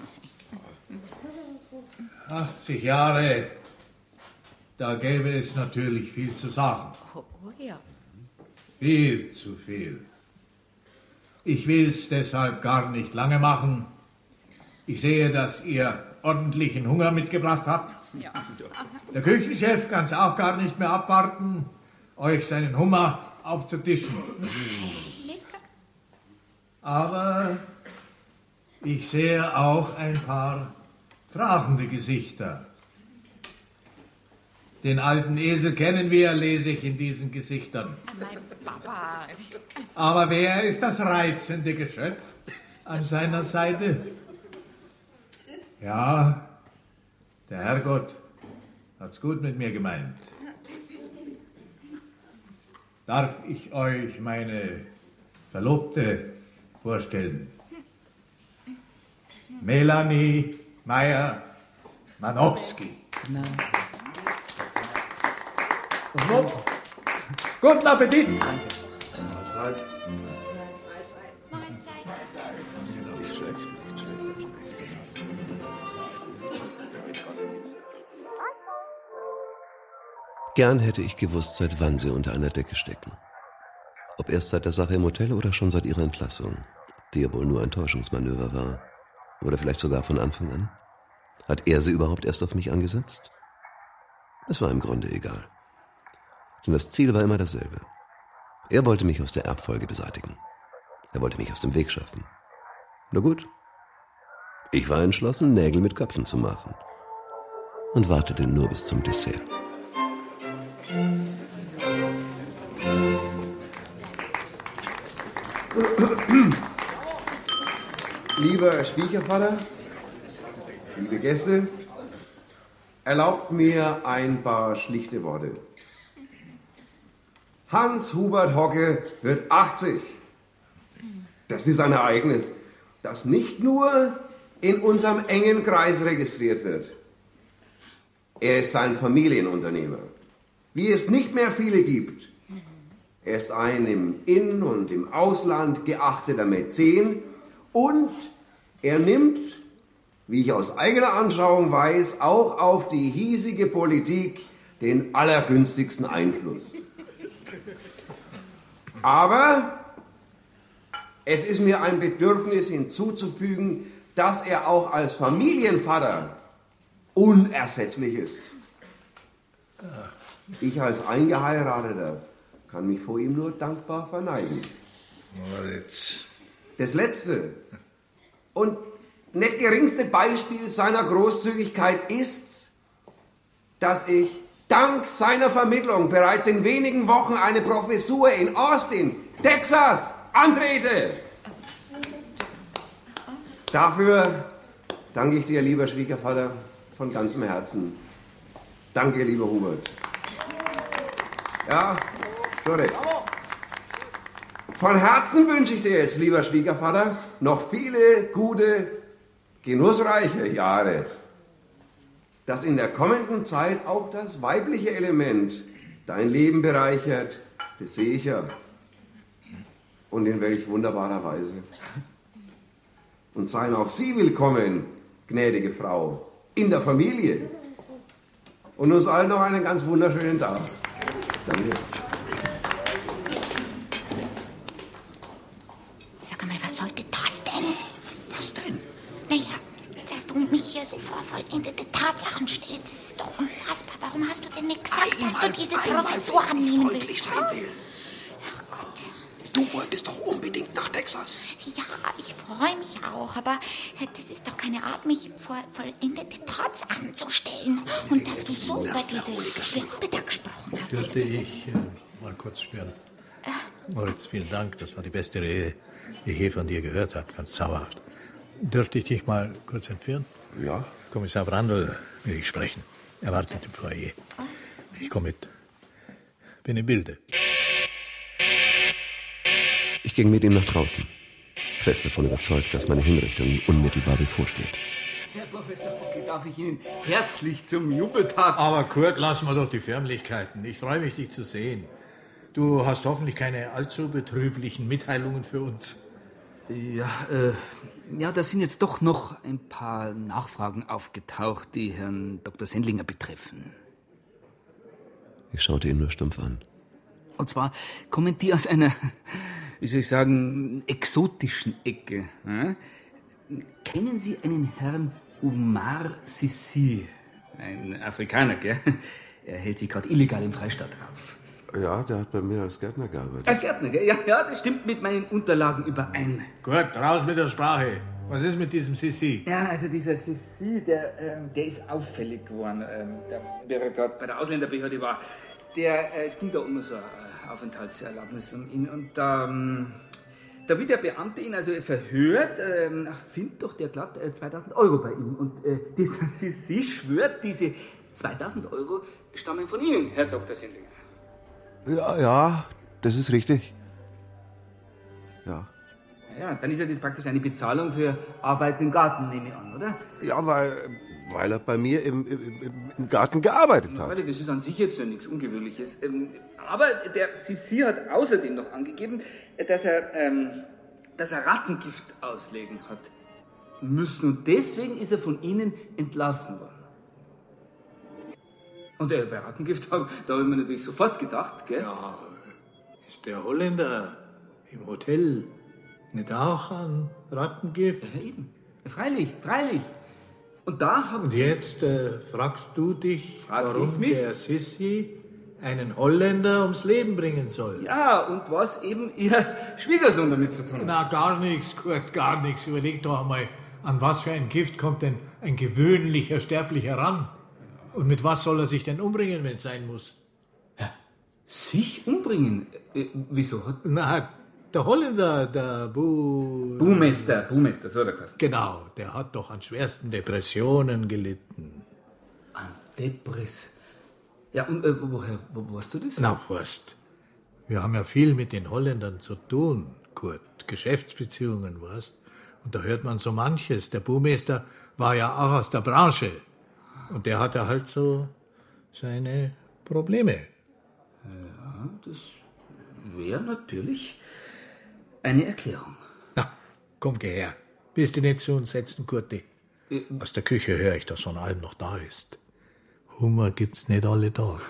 S11: achtzig Jahre, da gäbe es natürlich viel zu sagen.
S8: Oh, oh ja.
S11: Viel zu viel. Ich will es deshalb gar nicht lange machen. Ich sehe, dass ihr ordentlichen Hunger mitgebracht habt.
S8: Ja.
S11: Der Küchenchef kann es auch gar nicht mehr abwarten, euch seinen Hummer aufzutischen. Aber ich sehe auch ein paar fragende Gesichter. Den alten Esel kennen wir, lese ich in diesen Gesichtern.
S8: Mein Papa.
S11: Aber wer ist das reizende Geschöpf an seiner Seite? Ja, der Herrgott hat's gut mit mir gemeint. Darf ich euch meine Verlobte vorstellen? Melanie Meyer-Manowski.
S7: Genau.
S11: Und nun, guten Appetit!
S5: Nicht schlecht, nicht schlecht, nicht schlecht. Gern hätte ich gewusst, seit wann sie unter einer Decke stecken. Ob erst seit der Sache im Hotel oder schon seit ihrer Entlassung, die ja wohl nur ein Täuschungsmanöver war. Oder vielleicht sogar von Anfang an. Hat er sie überhaupt erst auf mich angesetzt? Es war im Grunde egal. Denn das Ziel war immer dasselbe. Er wollte mich aus der Erbfolge beseitigen. Er wollte mich aus dem Weg schaffen. Na gut. Ich war entschlossen, Nägel mit Köpfen zu machen. Und wartete nur bis zum Dessert.
S14: Lieber Schwiegervater, liebe Gäste, erlaubt mir ein paar schlichte Worte. Hans-Hubert Hocke wird achtzig. Das ist ein Ereignis, das nicht nur in unserem engen Kreis registriert wird. Er ist ein Familienunternehmer, wie es nicht mehr viele gibt. Er ist ein im In- und im Ausland geachteter Mäzen und er nimmt, wie ich aus eigener Anschauung weiß, auch auf die hiesige Politik den allergünstigsten Einfluss. Aber es ist mir ein Bedürfnis hinzuzufügen, dass er auch als Familienvater unersetzlich ist. Ich als Eingeheirateter kann mich vor ihm nur dankbar verneigen.
S11: Moritz.
S14: Das letzte und nicht geringste Beispiel seiner Großzügigkeit ist, dass ich dank seiner Vermittlung bereits in wenigen Wochen eine Professur in Austin, Texas, antrete. Dafür danke ich dir, lieber Schwiegervater, von ganzem Herzen. Danke, lieber Hubert. Ja, sorry. Von Herzen wünsche ich dir jetzt, lieber Schwiegervater, noch viele gute, genussreiche Jahre. Dass in der kommenden Zeit auch das weibliche Element dein Leben bereichert, das sehe ich ja. Und in welch wunderbarer Weise. Und seien auch Sie willkommen, gnädige Frau, in der Familie. Und uns allen noch einen ganz wunderschönen Tag. Danke.
S8: Sag mal, was sollte das denn?
S14: Was denn?
S8: Naja, dass du mich hier so vor vollendete Tatsachen stellst, das ist doch unfassbar. Warum hast du denn nicht gesagt,
S13: Einmal,
S8: dass du diese
S13: einmal,
S8: Professur
S13: wenn ich
S8: annehmen
S13: freundlich
S8: willst?
S13: sein will. Du wolltest doch unbedingt nach Texas.
S8: Ja, ich freue mich auch, aber das ist doch keine Art, mich vor vollendete Tatsachen zu stellen. Und dass du so über diese Schwimpe da gesprochen hast.
S11: Dürfte ich äh, mal kurz stören? Äh. Moritz, vielen Dank. Das war die beste Rede, die ich je von dir gehört habe. Ganz zauberhaft. Dürfte ich dich mal kurz entführen?
S5: Ja.
S11: Kommissar Brandl will ich sprechen. Er wartet im Foyer. Ich komme mit. Bin im Bilde.
S5: Ich ging mit ihm nach draußen, fest davon überzeugt, dass meine Hinrichtung unmittelbar bevorsteht.
S16: Herr Professor Hocke, darf ich Ihnen herzlich zum Jubeltag...
S11: Aber Kurt, lassen wir doch die Förmlichkeiten. Ich freue mich, dich zu sehen. Du hast hoffentlich keine allzu betrüblichen Mitteilungen für uns.
S16: Ja, äh, ja, da sind jetzt doch noch ein paar Nachfragen aufgetaucht, die Herrn Doktor Sendlinger betreffen.
S5: Ich schaute ihn nur stumpf an.
S16: Und zwar kommen die aus einer, wie soll ich sagen, exotischen Ecke. Ja? Kennen Sie einen Herrn Umar Sissi? Ein Afrikaner, gell? Er hält sich gerade illegal im Freistaat auf.
S5: Ja, der hat bei mir als Gärtner gearbeitet.
S16: Als Gärtner, gell? Ja, ja, das stimmt mit meinen Unterlagen überein.
S11: Gut, raus mit der Sprache. Was ist mit diesem Sissi?
S16: Ja, also dieser Sissi, der, ähm, der ist auffällig geworden. Ähm, der, der gerade bei der Ausländerbehörde war. Der, äh, es ging da um so eine Aufenthaltserlaubnis um ihn. Und ähm, da wird der Beamte ihn also verhört. Ähm, ach, findet doch der glatt äh, zweitausend Euro bei ihm. Und äh, dieser Sissi schwört, diese zweitausend Euro stammen von Ihnen, Herr Doktor Sendlinger.
S5: Ja, ja, das ist richtig. Ja.
S16: Ja, dann ist ja das praktisch eine Bezahlung für Arbeit im Garten, nehme ich an, oder?
S5: Ja, weil, weil er bei mir im, im, im Garten gearbeitet hat.
S16: Warte, das ist an sich jetzt ja nichts Ungewöhnliches. Ähm, aber der Sissi hat außerdem noch angegeben, dass er, ähm, dass er Rattengift auslegen hat müssen. Und deswegen ist er von Ihnen entlassen worden. Und äh, bei Rattengift, da, da habe ich mir natürlich sofort gedacht, gell?
S11: Ja, ist der Holländer im Hotel nicht auch an Rattengift?
S16: Ja, eben. Freilich, freilich. Und da habe
S11: Und jetzt äh, fragst du dich, Frag warum der Sissi einen Holländer ums Leben bringen soll.
S16: Ja, und was eben Ihr Schwiegersohn damit zu tun hat.
S11: Na, gar nichts, Kurt, gar nichts. Überleg doch einmal, an was für ein Gift kommt denn ein gewöhnlicher Sterblicher ran? Und mit was soll er sich denn umbringen, wenn es sein muss?
S16: Ja, sich umbringen? Äh, wieso?
S11: Na, der Holländer, der Bu...
S16: Buhmester, Buhmester, so hat er geheißen.
S11: Genau, der hat doch an schwersten Depressionen gelitten.
S16: An Depress... Ja, und äh, woher, wo, wo hast du das?
S11: Na, Wurst. Wir haben ja viel mit den Holländern zu tun, Kurt. Geschäftsbeziehungen, weißt. Und da hört man so manches. Der Buchmeister war ja auch aus der Branche. Und der hatte halt so seine Probleme.
S16: Ja, das wäre natürlich eine Erklärung.
S11: Na, komm, geh her. Willst du nicht zu uns setzen, Kurti? Aus der Küche höre ich, dass von allem noch da ist. Hummer gibt's nicht alle Tage.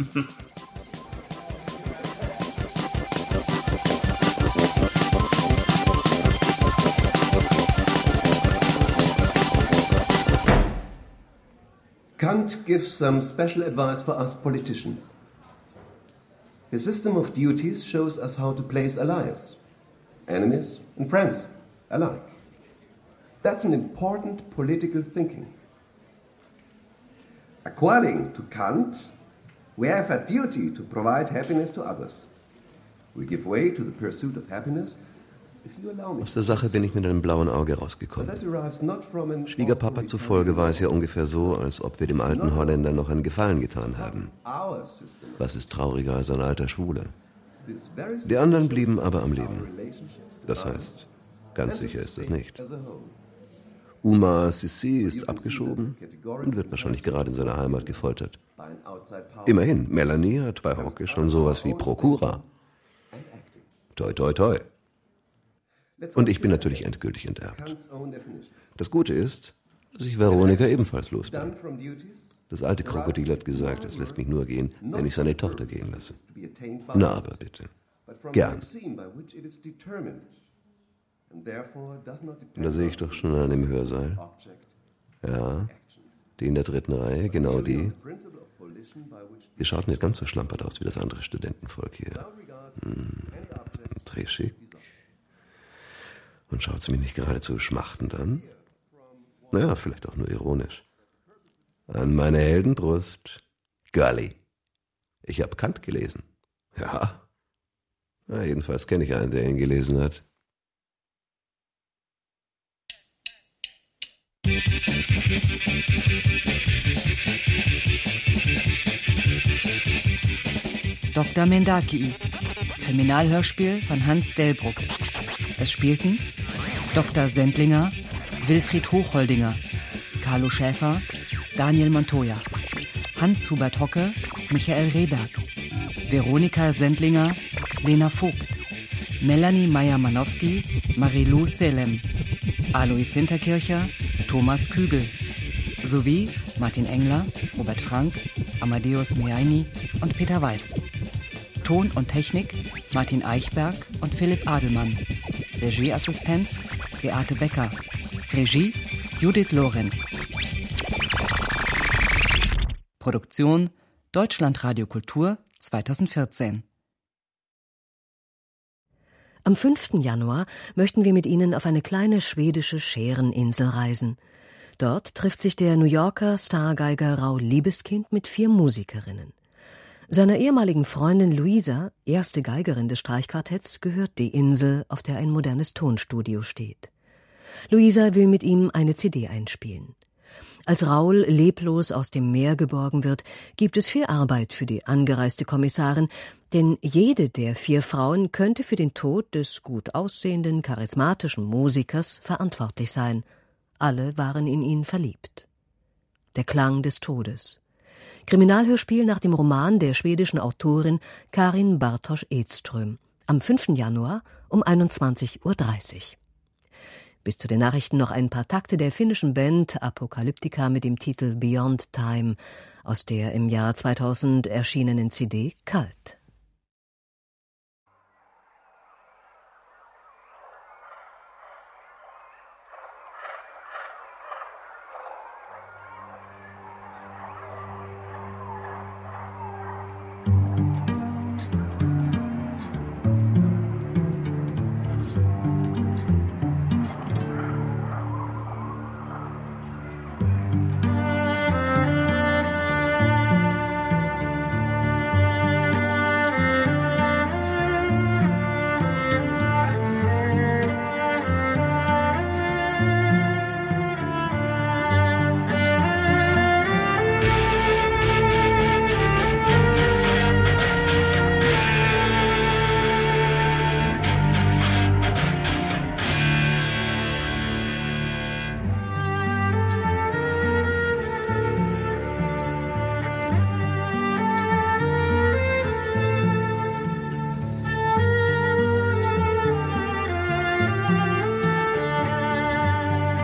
S14: Kant gives some special advice for us politicians. His system of duties shows us how to place allies, enemies and friends alike. That's an important political thinking. According to Kant, we have a duty to provide happiness to others. We give way to the pursuit of happiness.
S5: Aus der Sache bin ich mit einem blauen Auge rausgekommen. Schwiegerpapa zufolge war es ja ungefähr so, als ob wir dem alten Holländer noch einen Gefallen getan haben. Was ist trauriger als ein alter Schwule? Die anderen blieben aber am Leben. Das heißt, ganz sicher ist es nicht. Umar Sissi ist abgeschoben und wird wahrscheinlich gerade in seiner Heimat gefoltert. Immerhin, Melanie hat bei Hocke schon sowas wie Prokura. Toi, toi, toi. Und ich bin natürlich endgültig enterbt. Das Gute ist, dass ich Veronika ebenfalls los bin. Das alte Krokodil hat gesagt, es lässt mich nur gehen, wenn ich seine Tochter gehen lasse. Na, aber bitte. Gern. Da sehe ich doch schon an dem Hörsaal. Ja, die in der dritten Reihe, genau die. Ihr schaut nicht ganz so schlampert aus wie das andere Studentenvolk hier. Hm, drehschick. Und schaut sie mich nicht geradezu schmachtend an? Naja, vielleicht auch nur ironisch. An meine Heldenbrust. Girlie. Ich hab Kant gelesen. Ja. Na, jedenfalls kenne ich einen, der ihn gelesen hat.
S17: Doktor Mendaki. Kriminalhörspiel von Hans Delbrück. Es spielten Doktor Sendlinger, Wilfried Hochholdinger, Carlo Schäfer, Daniel Montoya, Hans-Hubert Hocke, Michael Rehberg, Veronika Sendlinger, Lena Vogt, Melanie Meyer-Manowski, Marilou Selem, Alois Hinterkircher, Thomas Kügel, sowie Martin Engler, Robert Frank, Amadeus Meaini und Peter Weiß. Ton und Technik Martin Eichberg und Philipp Adelmann. Regieassistenz Beate Becker. Regie Judith Lorenz. Produktion Deutschlandradio Kultur zweitausendvierzehn.
S3: Am fünften Januar möchten wir mit Ihnen auf eine kleine schwedische Schäreninsel reisen. Dort trifft sich der New Yorker Stargeiger Raul Liebeskind mit vier Musikerinnen. Seiner ehemaligen Freundin Luisa, erste Geigerin des Streichquartetts, gehört die Insel, auf der ein modernes Tonstudio steht. Luisa will mit ihm eine C D einspielen. Als Raul leblos aus dem Meer geborgen wird, gibt es viel Arbeit für die angereiste Kommissarin, denn jede der vier Frauen könnte für den Tod des gut aussehenden, charismatischen Musikers verantwortlich sein. Alle waren in ihn verliebt. Der Klang des Todes. Kriminalhörspiel nach dem Roman der schwedischen Autorin Karin Bartosz Edström. Am fünften Januar um einundzwanzig Uhr dreißig. Bis zu den Nachrichten noch ein paar Takte der finnischen Band Apocalyptica mit dem Titel Beyond Time aus der im Jahr zweitausend erschienenen C D Kalt.